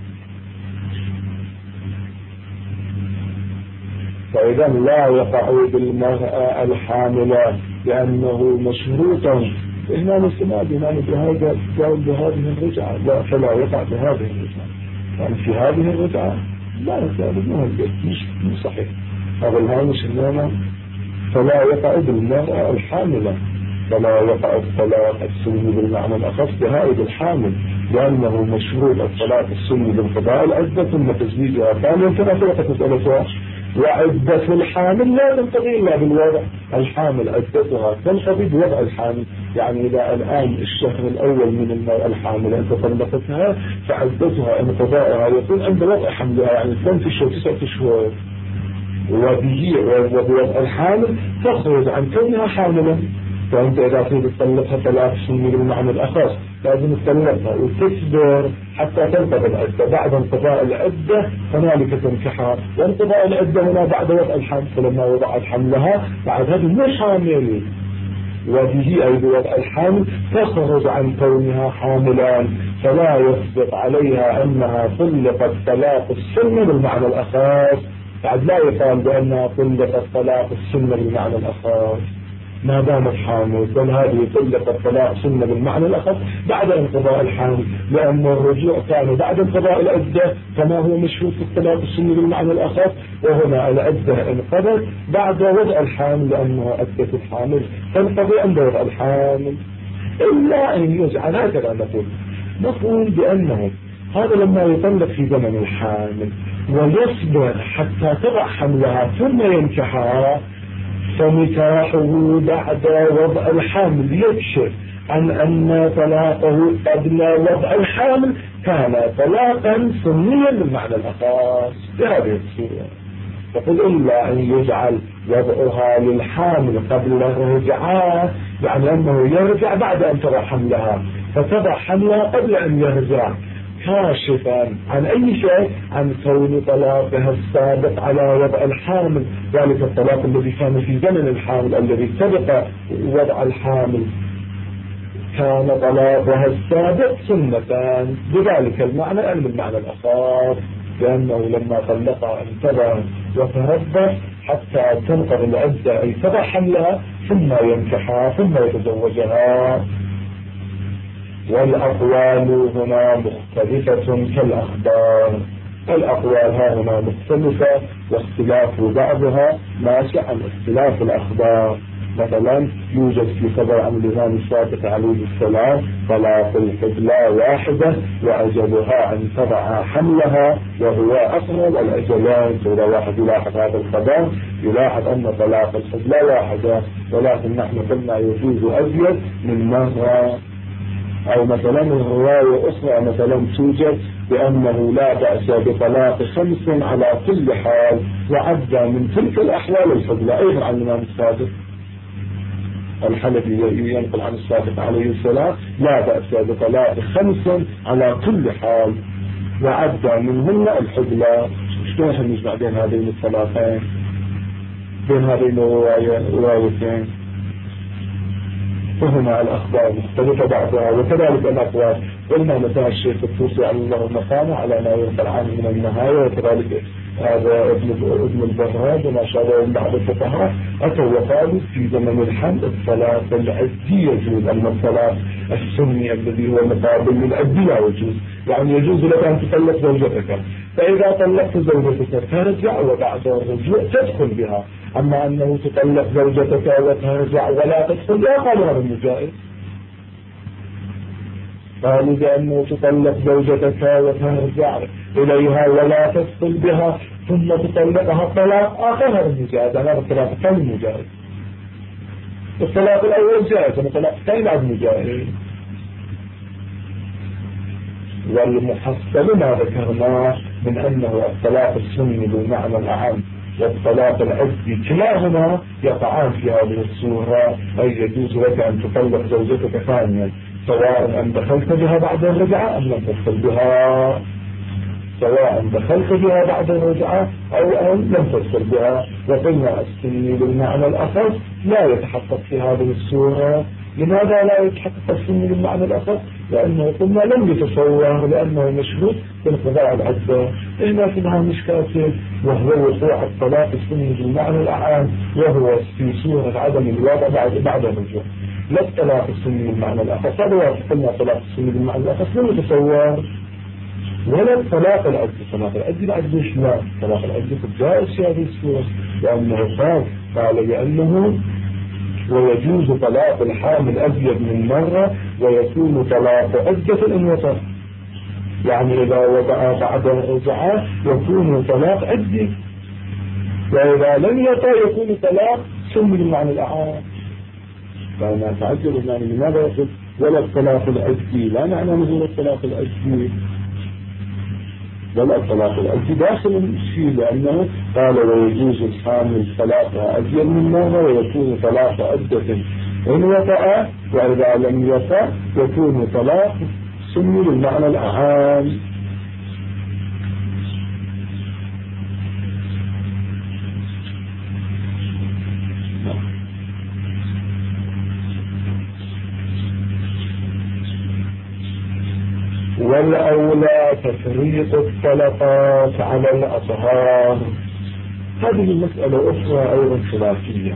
فإذا لا يقع بالمرأة الحاملة لأنه مشروطا إمام السماء بهذه الرجعة، لا فلا يقع بهذه الرجعة. يعني في هذه الرجعة لا يسأل مش صحيح هذا الهامش إنما فلا يقع بالمرأة الحاملة، فلا يقع الطلاق السني بالمعنى الأخص بهائد الحامل، لأنه مشروط الطلاق السني بانقضاء العدة ثم تزويجها ثانيا كما سبقت مسألتها. وعدة الحامل لا تنقضي إلا بالوضع. الحامل عدتها تنقضي بوضع الحامل، يعني إذا الآن الشهر الأول من المرأة الحاملة أنت طلقتها فعدتها انقضائها يكون عند وضع حملها، يعني 8 أشهر 9 أشهر، وبوضع الحامل تخرج عن كونها حاملا. فأنت إذا تريد تطلقها طلاق سني بالمعنى الأخص لازم تطلقها وتصبر حتى تنقضي العدة، بعد انقضاء العدة هنالك تنكحها، وانقضاء العدة هنا بعد وضع الحمل، فلما وضعت حملها بعد هذه مش حامل، وبه أي بوضع الحمل تخرج عن كونها حاملا، فلا يصدق عليها أنها طلقت طلاق السنة بالمعنى الأخص. بعد لا يقال بأنها طلقت طلاق السنة بالمعنى الأخص ما دامت حامل، بل هذه طلقت طلاق سنة بالمعنى الأخص بعد انقضاء الحامل، لأن الرجوع كان بعد انقضاء العدة كما هو مشروط في الطلاق السني بالمعنى الأخص، وهنا العدة انقضت بعد وضع الحامل، لأنه عدة الحامل تنقضي عند وضع الحامل. إلا أن يجعل هكذا نقول بأنه هذا لما يطلق في زمن الحامل ويصبر حتى تضع حملها ثم ينكحها، فنكاحه بعد وضع الحامل يكشف عن أن طلاقه قبل وضع الحامل كان طلاقا سنيا بالمعنى الأخص بهذه الصورة. فقل إلا أن يجعل وضعها للحامل قبل الرجعة، يعني أنه يرجع بعد أن تضع حملها، فتضع حملها قبل أن يرجع، كاشفا عن أي شيء عن كون طلاقها السابق على وضع الحامل، ذلك الطلاق الذي كان في زمن الحامل الذي سبق وضع الحامل كان طلاقها السابق سنة بذلك المعنى أو بالمعنى الآخر، لأنه لما طلقها انتظر وتربص حتى تنقضي العدة أي تضع حملها ثم ينكحها ثم يتزوجها. والأقوال هنا مختلفة كالأخبار، الأقوال ها هنا مختلفة واختلاف بعضها ماشي عن اختلاف الأخبار. مثلا يوجد في خبر عن الإمام الصادق عليه السلام طلاق الحبلى واحدة وأجلها أن تضع حملها وهو أقرب الأجلين. إذا واحد يلاحظ هذا الخبر يلاحظ أن طلاق الحبلى واحدة، ولكن نحن قلنا يجوز أزيد من مرة. أو مثلا الرواية أخرى مثلا توجد بأنه لا بأس بطلاق 5 على كل حال، وعد من تلك الأحوال الحبلى أيضا عن الإمام الصادق. الحلبي ينقل عن الصادق عليه السلام لا بأس بطلاق 5 على كل حال وعدى منهن الحبلى. شلون نجمع بين هذين الثلاثين بين هذين الروايتين؟ وهنا الأخبار مختلفة بعضها وكذلك الأقوال. قلنا مثلا الشيخ الطوسي على الله مقامه على ما ينقل عنه من النهاية، وكذلك هذا ابن البهراد وما شابه من بعض الفقهاء أتوا وقالوا في زمن الحمل الطلاق العدي يجوز، أما الطلاق السني الذي هو مقابل للعدي لا يجوز. يعني يجوز لك أن تطلق زوجتك، فإذا طلقت زوجتك ترجع وبعد الرجوع تدخل بها. أما أنه تطلق زوجتك وترجع ولا تدخل بها قالوا هذا مجائز. قالوا بأنه تطلق زوجتك وترجع إليها ولا تدخل بها ثم تطلقها طلاق آخر هذا مجائز. هذا الطلاق الثاني مجائز. الطلاق الأول جائز، الطلاق الثاني بعد مجائز. والمحصل ما ذكرناه من أنه الطلاق السني بالمعنى الأعم والطلاق العدي كلاهما يقعان في هذه الصورة، أي يجوز لك أن تطلق زوجتك ثانيا سواء أن دخلت بها بعد الرجعة أم لم تدخل بها، سواء دخلت بها بعد الرجعة أو أن لم تدخل بها. وقلنا السني بالمعنى الأخص لا يتحقق في هذه الصورة. لماذا لا يتحقق السني بالمعنى الأخص؟ لأنه قلنا لم يتصور، لأنه مشروط بانقضاء العدة. لكنها مشكلة وهو وقوع الطلاق السني بالمعنى الأعام، وهو في صورة عدم الوضع بعد الرجوع. لا الطلاق السني بالمعنى الأخص، هذا قلنا الطلاق السني بالمعنى الأخص لم يتصور، ولا الطلاق العدي. الطلاق العدي بعد ليش لا؟ الطلاق العدي جائز في هذه الصورة، لأنه قال لأنه ويجوز طلاق الحامل أزيد من مرة ويكون طلاق عدة إن وطأ. يعني إذا وضع بعد الرجعة يكون طلاق عدي، وإذا لم يطأ يكون طلاق سني بالمعنى الأعام. فأنا أتعجب يعني لماذا يقول ولا الطلاق العدي؟ لا معنى نزول الطلاق العدي ولا الطلاق العدي داخل الشيء، لأنه قال ويجوز الحامل طلاقها أزيد من مرة ويكون طلاق عدة إن وطأ، وإذا لم يطأ يكون طلاق سني بالمعنى الأعام. والأولى تفريق الطلقات على الأطهار. هذه مسألة أخرى أيضا خلافية.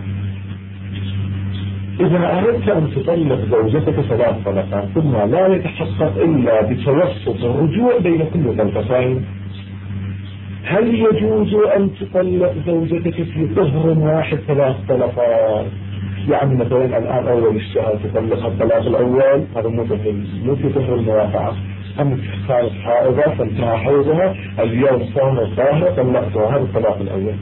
إذا أردت أن تطلق زوجتك 3 طلقات ثم لا يتحقق إلا بتوسط الرجوع بين كل طلقتين، هل يجوز أن تطلق زوجتك في طهر واحد 3 طلقات؟ يعني مثلا الآن أول الشهر تطلق الطلاق الأول، هذا مو في طهر المواقعة، أم كانت حائضة فانتهى حيضها اليوم صار طاهرة طلقتها، هذا الطلاق الأول.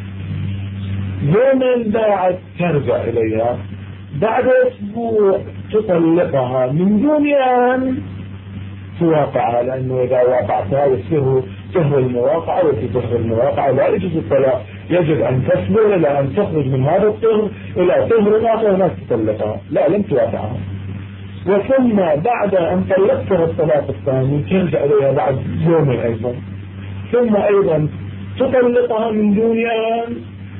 يوم بعد ترجع إليها بعد أسبوع تطلقها من دون أن تواقعها، لأنه إذا واقعتها يصير طهر المواقعة، وفي طهر المواقعة لا يجوز الطلاق، يجب أن تصبر إلى أن تخرج من هذا الطهر إلى طهر آخر ولا تطلقها، لا لم توقعها. وثم بعد أن طلقتها الطلاق الثاني ترجع إليها بعد يوم أيضا، ثم أيضا تطلقها من دون أن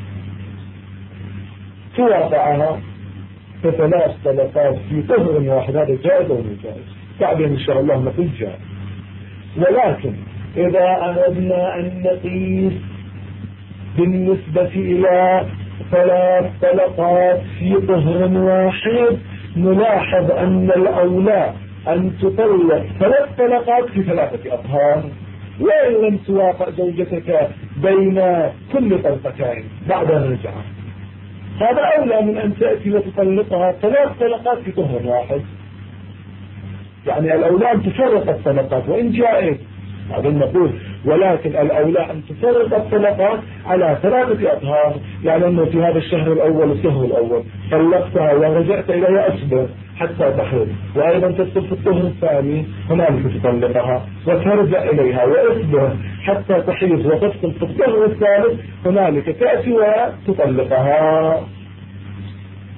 توقعها، ف3 طلقات في طهر واحد، هذا جائز أو جائز؟ بعدين إن شاء الله نقول جائز. ولكن إذا أردنا أن نقيس بالنسبة إلى 3 طلقات في طهر واحد نلاحظ أن الأولى أن تطلق 3 طلقات في 3 أطهار، وإن لم توافق زوجتك بين كل طلقتين بعد الرجعة، هذا أولى من أن تأتي وتطلقها 3 طلقات في طهر واحد. يعني الأولى أن تفرق الطلقات وإن جائز، بعدين نقول ولكن الأولى أن تفرق الطلقات على 3 أطهار. يعني أنه في هذا الشهر الأول الشهر الأول طلقتها ورجعت إليها أصبر حتى تحيض، وأيضا تدخل في الطهر الثاني هنالك تطلقها وترجع إليها وأصبر حتى تحيض وتدخل في الطهر الثالث هنالك تأتي وتطلقها.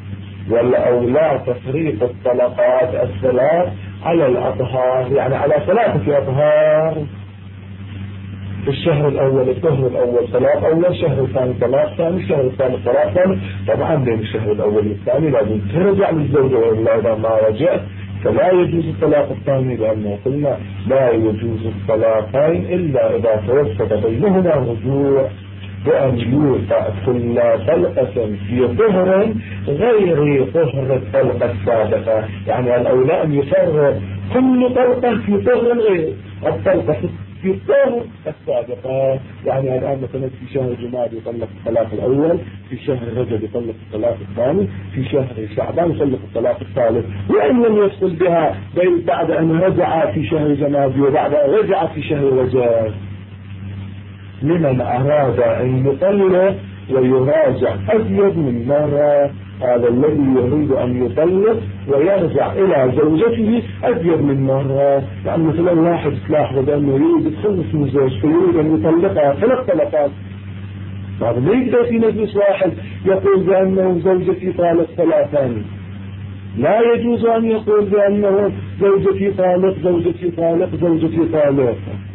والأولى تفريق الطلقات الثلاث على الأطهار، يعني على 3 أطهار. في الشهر الأول الطهر الأول طلاق أول، الشهر الثاني طلاق ثاني، الشهر الثالث طلاق ثالث. طبعا بين الشهر الأول والثاني لازم ترجع للزوجة، وإلا إذا ما رجعت فلا يجوز الطلاق الثاني، لأنه قلنا لا يجوز الطلاقين إلا إذا توسط بينهما رجوع، بأن يوقع كل طلقة في طهر غير طهر الطلقة السابقة. يعني الأولى أن يفرق كل طلقة في طهر غير الطلقة في الطهر السابقة. يعني الآن مثلا في شهر جمادى يطلق الطلاق الأول، في شهر رجب يطلق الطلاق الثاني، في شهر شعبان يطلق الطلاق الثالث، وإن لم يدخل بها بعد أن رجع في شهر جمادى وبعد أن رجع في شهر رجب. لمن أراد أن يطلق ويراجع أزيد من مرة، هذا الذي يريد أن يطلق ويرجع إلى زوجته أزيد من مرة. يعني مثلا واحد تلاحظ أنه يريد يتخلص من زوجته، يريد أن يطلقها 3 طلقات، هذا ما يقدر في مجلس واحد يقول بأنه زوجتي طالق 3. لا يجوز أن يقول بأنه زوجتي طالق زوجتي طالق زوجتي طالق.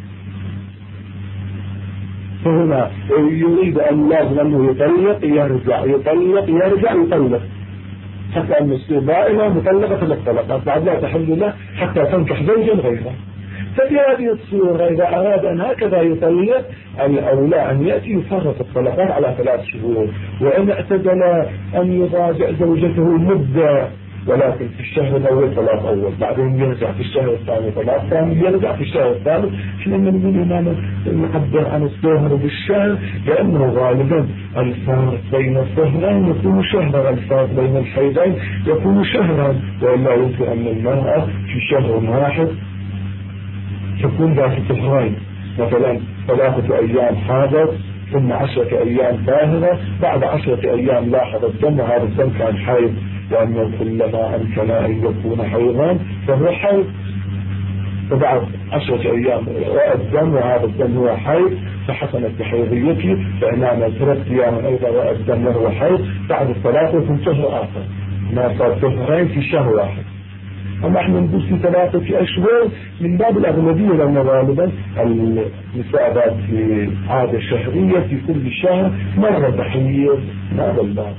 فهنا يريد أن لازم أنه يطلق يرجع يطلق يرجع يطلق، حتى أن يصير دائما مطلقة 3 طلقات بعد لا تحل له حتى تنكح زوجا غيره. ففي هذه الصورة إذا أراد أن هكذا يطلق، الأولى أن يأتي يفرق الطلقات على 3 شهور، وإن اعتدل أن يراجع زوجته مدة، ولكن في الشهر الأول طلاق أول، بعدين يرجع في الشهر الثاني طلاق ثاني، يرجع في الشهر الثالث. احنا نقول هنا نعبر عن الطهر بالشهر، لأنه غالبا الفارق بين الطهرين يكون شهرا، الفارق بين الحيضين يكون شهرا، وإلا يمكن أن المرأة في شهر واحد تكون ذات طهرين، مثلا 3 أيام حاضت ثم 10 أيام طاهرة، بعد 10 أيام لاحظ الدم، وهذا الدم كان حيض، لأنه كلما أمكن أن يكون حيضا فهو حيض، فبعد 10 أيام رأى الدم وهذا الدم هو حيض فحسنت بحيضيته، فإنما 3 أيام أيضا رأى الدم وهو حيض، بعد 3 يكون طهر آخر، ما صار طهرين في شهر واحد. أما احنا نقول في 3 أشهر من باب الأغلبية، لأن غالبا النساء ذات في عادة شهرية في كل شهر مرة تحيض، هذا الباب.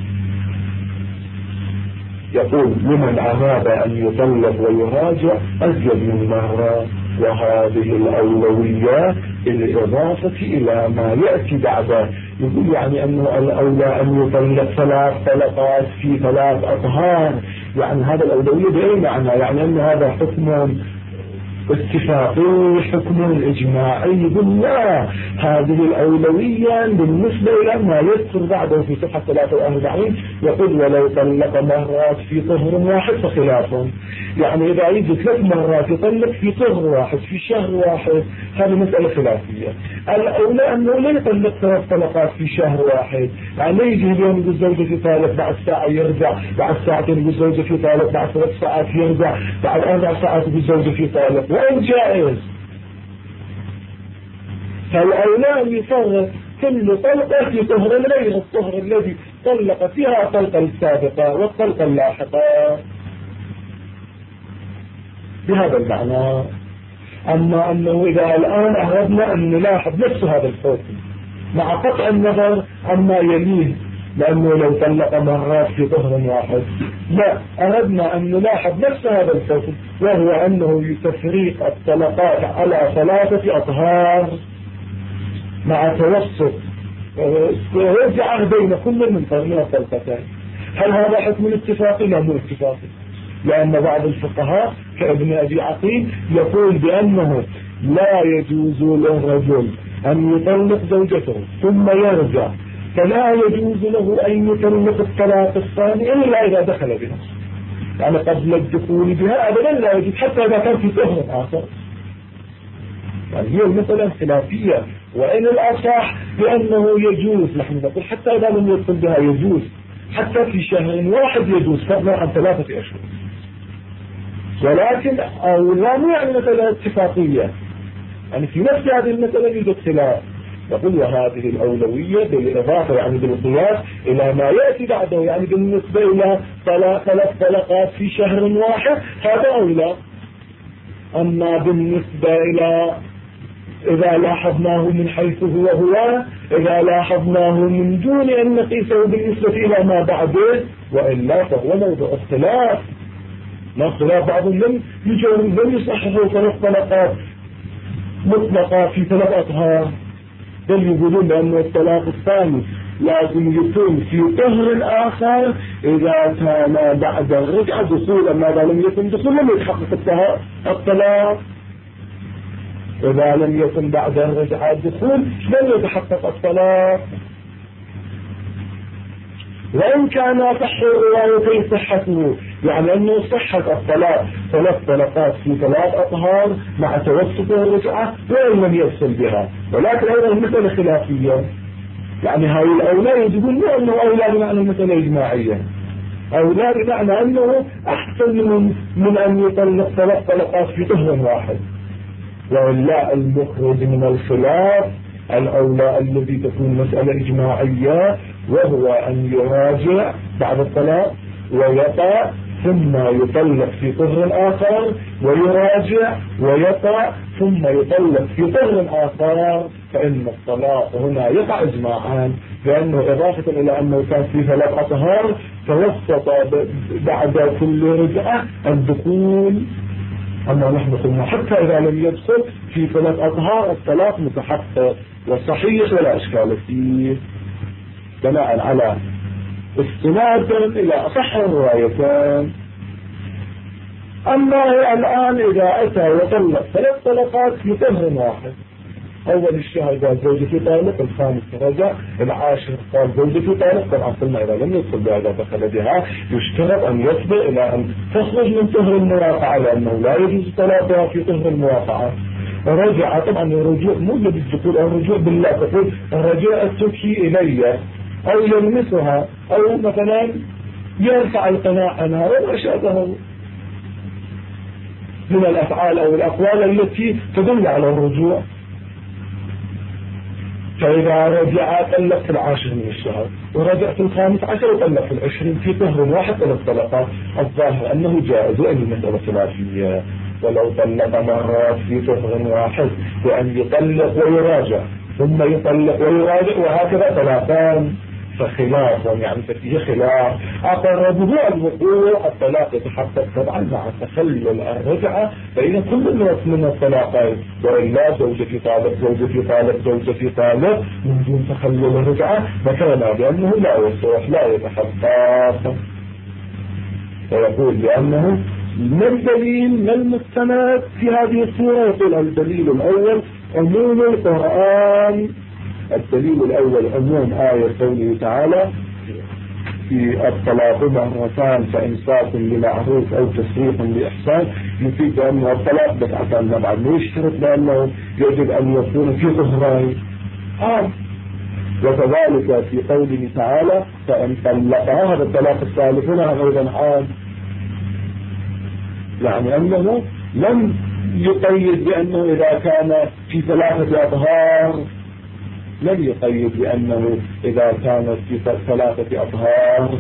يقول لمن أراد أن يطلق ويراجع أزيد من مرة، وهذه الأولوية بالإضافة إلى ما يأتي بعده. يقول يعني أنه الأولى أن يطلق 3 طلقات في 3 أطهار، يعني هذا الأولوية بأي معنى؟ يعني أن هذا حكم اتفاقي حكم اجماعي. يقول لا، هذه الأولوية بالنسبة إلى ما يذكر بعده في صفحة 43، يقول ولو طلق مرات في طهر واحد فخلاف. يعني إذا يجي 3 مرات يطلق في طهر واحد في شهر واحد، هذه مسألة خلافية. الأولى أنه لا يطلق 3 طلقات في شهر واحد، يعني لا يجي اليوم يقول زوجتي طالق، بعد ساعة يرجع، بعد ساعتين يقول زوجتي طالق، بعد 3 ساعات يرجع، بعد 4 ساعات يقول زوجتي طالق، وإن جائز. فالأولى أن يفرق كل طلقة في طهر غير الطهر الذي طلق فيها الطلقة السابقة والطلقة اللاحقة، بهذا المعنى. أما أنه إذا الآن أردنا أن نلاحظ نفس هذا الحكم مع قطع النظر عما يليه، لأنه لو طلق مرات في طهر واحد، لا، أردنا أن نلاحظ نفس هذا الحكم، وهو أنه تفريق الطلقات على 3 أطهار مع توسط رجعه بين كل من الطلقتين. هل هذا حكم اتفاقي؟ لا، مو اتفاقي، لأن بعض الفقهاء كابن أبي عقيل يقول بأنه لا يجوز للرجل أن يطلق زوجته ثم يرجع، فلا يجوز له أن يطلق الطلاق الثاني إلا إذا دخل بها، يعني قبل الدخول بها أبدا لا يجوز، حتى إذا كان في طهر آخر. يعني هي المسألة خلافية، وإن الأصح بأنه يجوز، نحن نقول حتى إذا لم يدخل بها يجوز، حتى في شهر واحد يجوز، فضلا عن 3 أشهر. ولكن أولا يعني مسألة اتفاقية، يعني في نفس هذه المسألة يوجد خلاف، يقول وهذه الأولوية بالإضافة يعني بالقياس إلى ما يأتي بعده، يعني بالنسبة إلى 3 طلقات في شهر واحد هذا أولى. أما بالنسبة إلى إذا لاحظناه من حيث هو إذا لاحظناه من دون أن نقيسه بالنسبة إلى ما بعده وإلا فهو موضوع اختلاف. ما اختلاف بعضهم لم يصححوا 3 طلقات مطلقة في 3 أطهار، بل يقولون بأن الطلاق الثاني لازم يكون في طهر آخر إذا كان بعد الرجعة دخولا، ماذا لم يكن دخولا لم يتحقق الطلاق. إذا لم يكن بعد الرجعة دخول لم يتحقق الطلاق. وإن كان صح روايتين صحته، يعني أنه صحة الطلاق 3 طلقات في 3 أطهار مع توسط الرجعة وإن لم يصل بها، ولكن أيضا المسألة خلافية. يعني هاي الأولى يجبون أنه أولى بمعنى المسألة إجماعية، أولى بمعنى أنه أحسن من أن يطلق 3 طلقات في طهر واحد. وإلا المخرج من الخلاف الأولى الذي تكون مسألة إجماعية، وهو أن يراجع بعد الطلاق ويقع ثم يطلق في طهر آخر، ويراجع ويقع ثم يطلق في طهر آخر، فإن الطلاق هنا يقع إجماعا، لأنه إضافة إلى أنه كان في 3 أطهار توسط بعد كل رجعة الدخول. أما نحن قلنا حتى إذا لم يدخل في 3 أطهار الطلاق متحقق وصحيح ولا إشكال فيه، بناء على استنادا إلى أصح الروايتين. أما الآن إذا أتى وطلق 3 طلقات في طهر واحد، أول الشهر قال زوجتي طالق، الخامس رجع، العاشر قال زوجتي طالق. طبعا قلنا إذا لم يدخل بها إذا دخل بها يشترط أن يصبر إلى أن تخرج من طهر المواقعة، لأنه لا يجوز طلاقها في طهر المواقعة. رجع طبعا الرجوع مو بالدخول، الرجوع بالله، تقول الرجاء التبكي إلي أو يلمسها أو مثلا يرفع القناع نارا وما شابه من الأفعال أو الأقوال التي تدل على الرجوع. فإذا رجع طلق في 10 من الشهر، ورجع في 15 وطلق في 20 في طهر واحد 3 طلقات، الظاهر أنه جائز وأن المسألة خلافية. ولو طلق مرات في طهر واحد بأن يطلق ويراجع ثم يطلق ويراجع وهكذا 3 فخلاف، يعني فيه خلاف. أقربه الوقوع الطلاق يتحقق طبعا مع تخلل الرجعة بين كل من الطلاقين، وإلا زوجتي طالق زوجتي طالق زوجتي طالق من دون تخلل الرجعة ذكرنا بأنه لا يصح لا يتحقق. ويقول بأنه ما الدليل ما المستند في هذه الصورة؟ يقول الدليل الأول عموم القرآن. الدليل الأول عموم آية قوله تعالى في الطلاق مرتان فإمساك بمعروف أو تسريح بإحسان، يفيد أن الطلاق بتاعتان بعد ما يشترط لأنه يجب أن يكون في طهرين. وكذلك في قوله تعالى فإن طلقها، هذا الطلاق الثالث هنا أيضا عام، يعني أنه لم يقيد بأنه إذا كان في 3 أطهار، لم يقيد بأنه إذا كانت في 3 أطهار.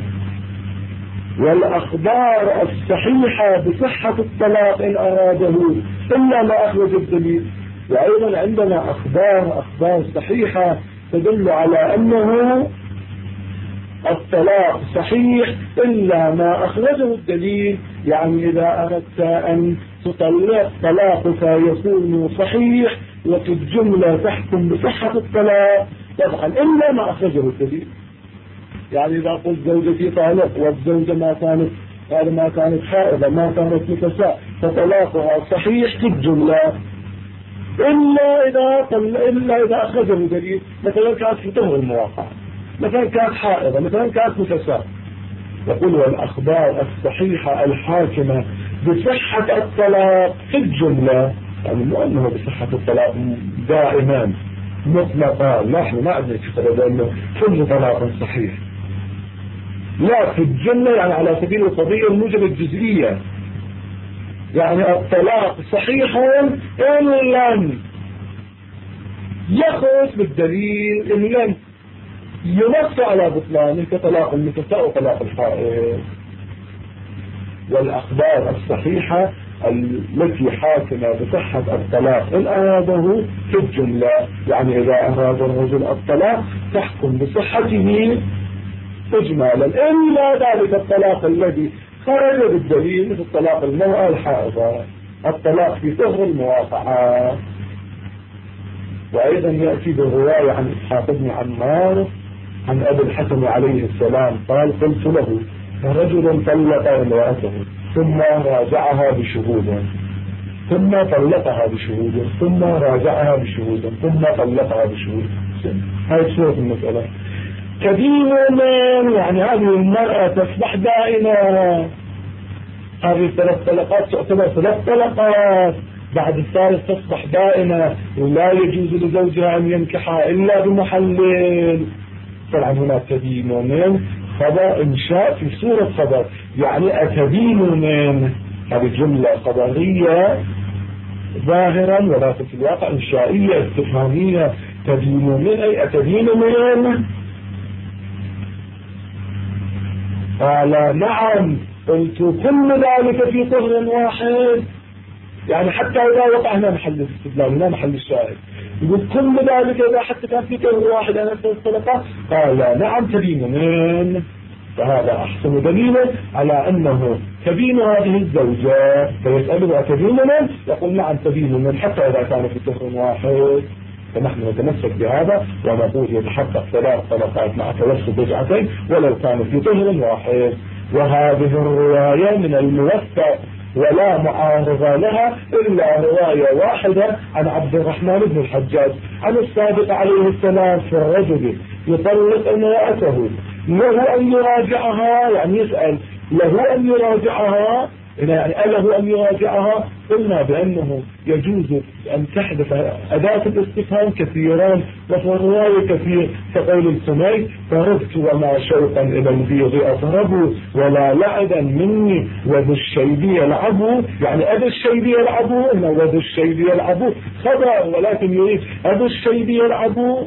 والأخبار الصحيحة بصحة الطلاق إن أراده إلا ما أخرج الدليل. وأيضا عندنا أخبار صحيحة تدل على أنه الطلاق صحيح إلا ما أخرجه الدليل. يعني إذا أردت أن تطلق طلاقك يكون صحيح وفي الجملة تحكم بصحة الطلاق طبعا إلا ما أخرجه الدليل. يعني إذا قلت زوجتي طالق والزوجة ما كانت حائضة ما كانت نفساء فطلاقها صحيح في الجملة إلا إذا أخرجه الدليل. مثلا كانت في طهر المواقع، مثلا كانت حائضة، مثلا كانت نفساء. يقول والأخبار الصحيحة الحاكمة بصحة الطلاق في الجملة، يعني مو أنه بصحة الطلاق دائما مطلقا، نحن ما عندنا كتاب لأنه كل طلاق صحيح، لا في الجملة، يعني على سبيل القضية الموجبة الجزئية، يعني الطلاق صحيح إن لم يخرج بالدليل إن لم ينص على بطلانه كطلاق النفساء وطلاق الحائض. والأخبار الصحيحة التي حاكمة بصحة الطلاق إن أراده في الجملة، يعني إذا أراد الرجل الطلاق تحكم بصحته إجمالا، إلا ذلك الطلاق الذي خرج بالدليل في الطلاق المرأة الحائضة، الطلاق في طهر المواقعة. وأيضا يأتي بالرواية عن إسحاق بن عمار عن أبي الحسن عليه السلام قال: قلت له: رجل طلق امرأته ثم راجعها بشهود، ثم طلقها بشهود، ثم راجعها بشهود، ثم طلقها بشهود. هاي صورة المسألة. كدين من يعني هذه المرأة تصبح دائمة، هذه 3 طلقات تعتبر 3 طلقات، بعد الثالث تصبح دائمة ولا يجوز لزوجها أن ينكحها إلا بمحلل. طبعا هناك تدين من خبر إنشاء في صورة خبر، يعني أتدين من، هذه جملة خبرية ظاهرا ولكن في الواقع إنشائية استفهامية. تدين من أي أتدين من؟ قال: نعم. قلت: كل ذلك في طهر واحد؟ يعني حتى إذا وقع هنا محل الاستدلال، هنا محل الشاهد، يقول كل ذلك إذا حتى كان في طهر واحد أنا الطلقة؟ قال: نعم تبين من. فهذا أحسن دليلا على أنه تبين هذه الزوجة. فيسأله: أتبين من؟ يقول: نعم تبين من، حتى إذا كان في طهر واحد. فنحن نتمسك بهذا ونقول يتحقق 3 طلقات مع توسط رجعتين ولو كان في طهر واحد. وهذه الرواية من الموثق ولا معارضة لها إلا رواية واحدة عن عبد الرحمن بن الحجاج عن الصادق عليه السلام في الرجل يطلق امرأته له أن يراجعها، يعني يسأل له أن يراجعها، يعني له أن يراجعها. قلنا بأنه يجوز أن تحدث أداة الاستفهام كثيران وفي الرواية كثير، كقول السمي: فرغت وما شوقا إلى البيض أضرب ولا لعدا مني وذو الشيب يلعبه، يعني أذو الشيب يلعبه هنا، وذو الشيب يلعبه خبر ولكن يريد أذو الشيب يلعبه.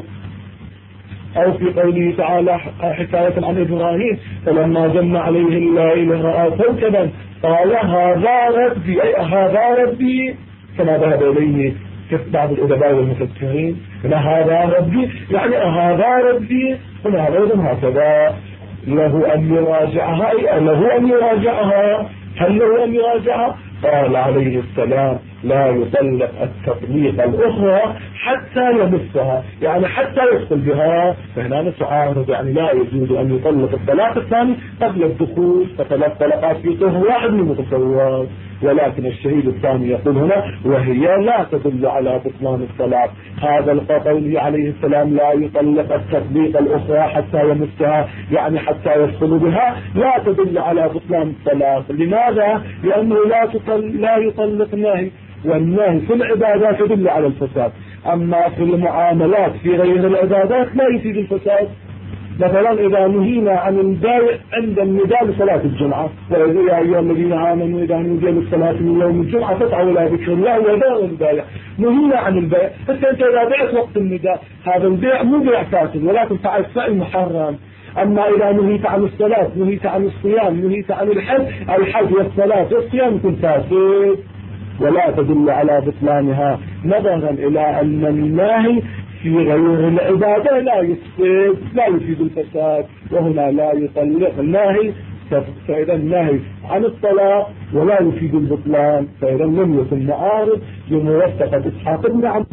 أو في قوله تعالى حكاية عن إبراهيم: فلما جن عليه الليل رأى كوكبا قال: هذا ربي، أي هذا ربي، كما ذهب إليه بعض الأدباء والمفكرين، هذا ربي يعني هذا ربي. هنا أيضا هكذا له أن يراجعها، أي له أن يراجعها. هل له أن يراجعها؟ قال عليه السلام: لا يطلق التطليق الأخرى حتى يمسها، يعني حتى يدخل بها. فهنا نتعارض، يعني لا يجوز أن يطلق الطلاق الثاني قبل الدخول، ف3 طلقات في طهر واحد من المتصورات. ولكن الشهيد الثاني يقول هنا: وهي لا تدل على بطلان الطلاق. هذا القول عليه السلام: لا يطلق التطليق الأخرى حتى يمسها، يعني حتى يدخل بها، لا تدل على بطلان الطلاق. لماذا؟ لأنه لا يطلق نهي، والنهي في العبادات يدل على الفساد، أما في المعاملات في غير العبادات لا يفيد الفساد. مثلا إذا نهينا عن البيع عند النداء لصلاة الجمعة: يا أيها الذين آمنوا إذا نودي للصلاة من يوم الجمعة فاسعوا إلى ذكر الله وذروا البيع. نهينا عن البيع، أنت إذا بعت وقت النداء هذا البيع مو بيع فاسد ولكن فعل فعل محرم. أما إذا نهيت عن الصلاة، نهيت عن الصيام، نهيت عن الحج والصلاة والصيام يكون فاسد ولا تدل على بطلانها، نظرا إلى أن النهي في غير العبادة لا يفيد الفساد، وهنا لا يطلق النهي. فإذا النهي عن الطلاق ولا يفيد البطلان، فإذا لم يكن معارض لموثقة إسحاق بن عمار.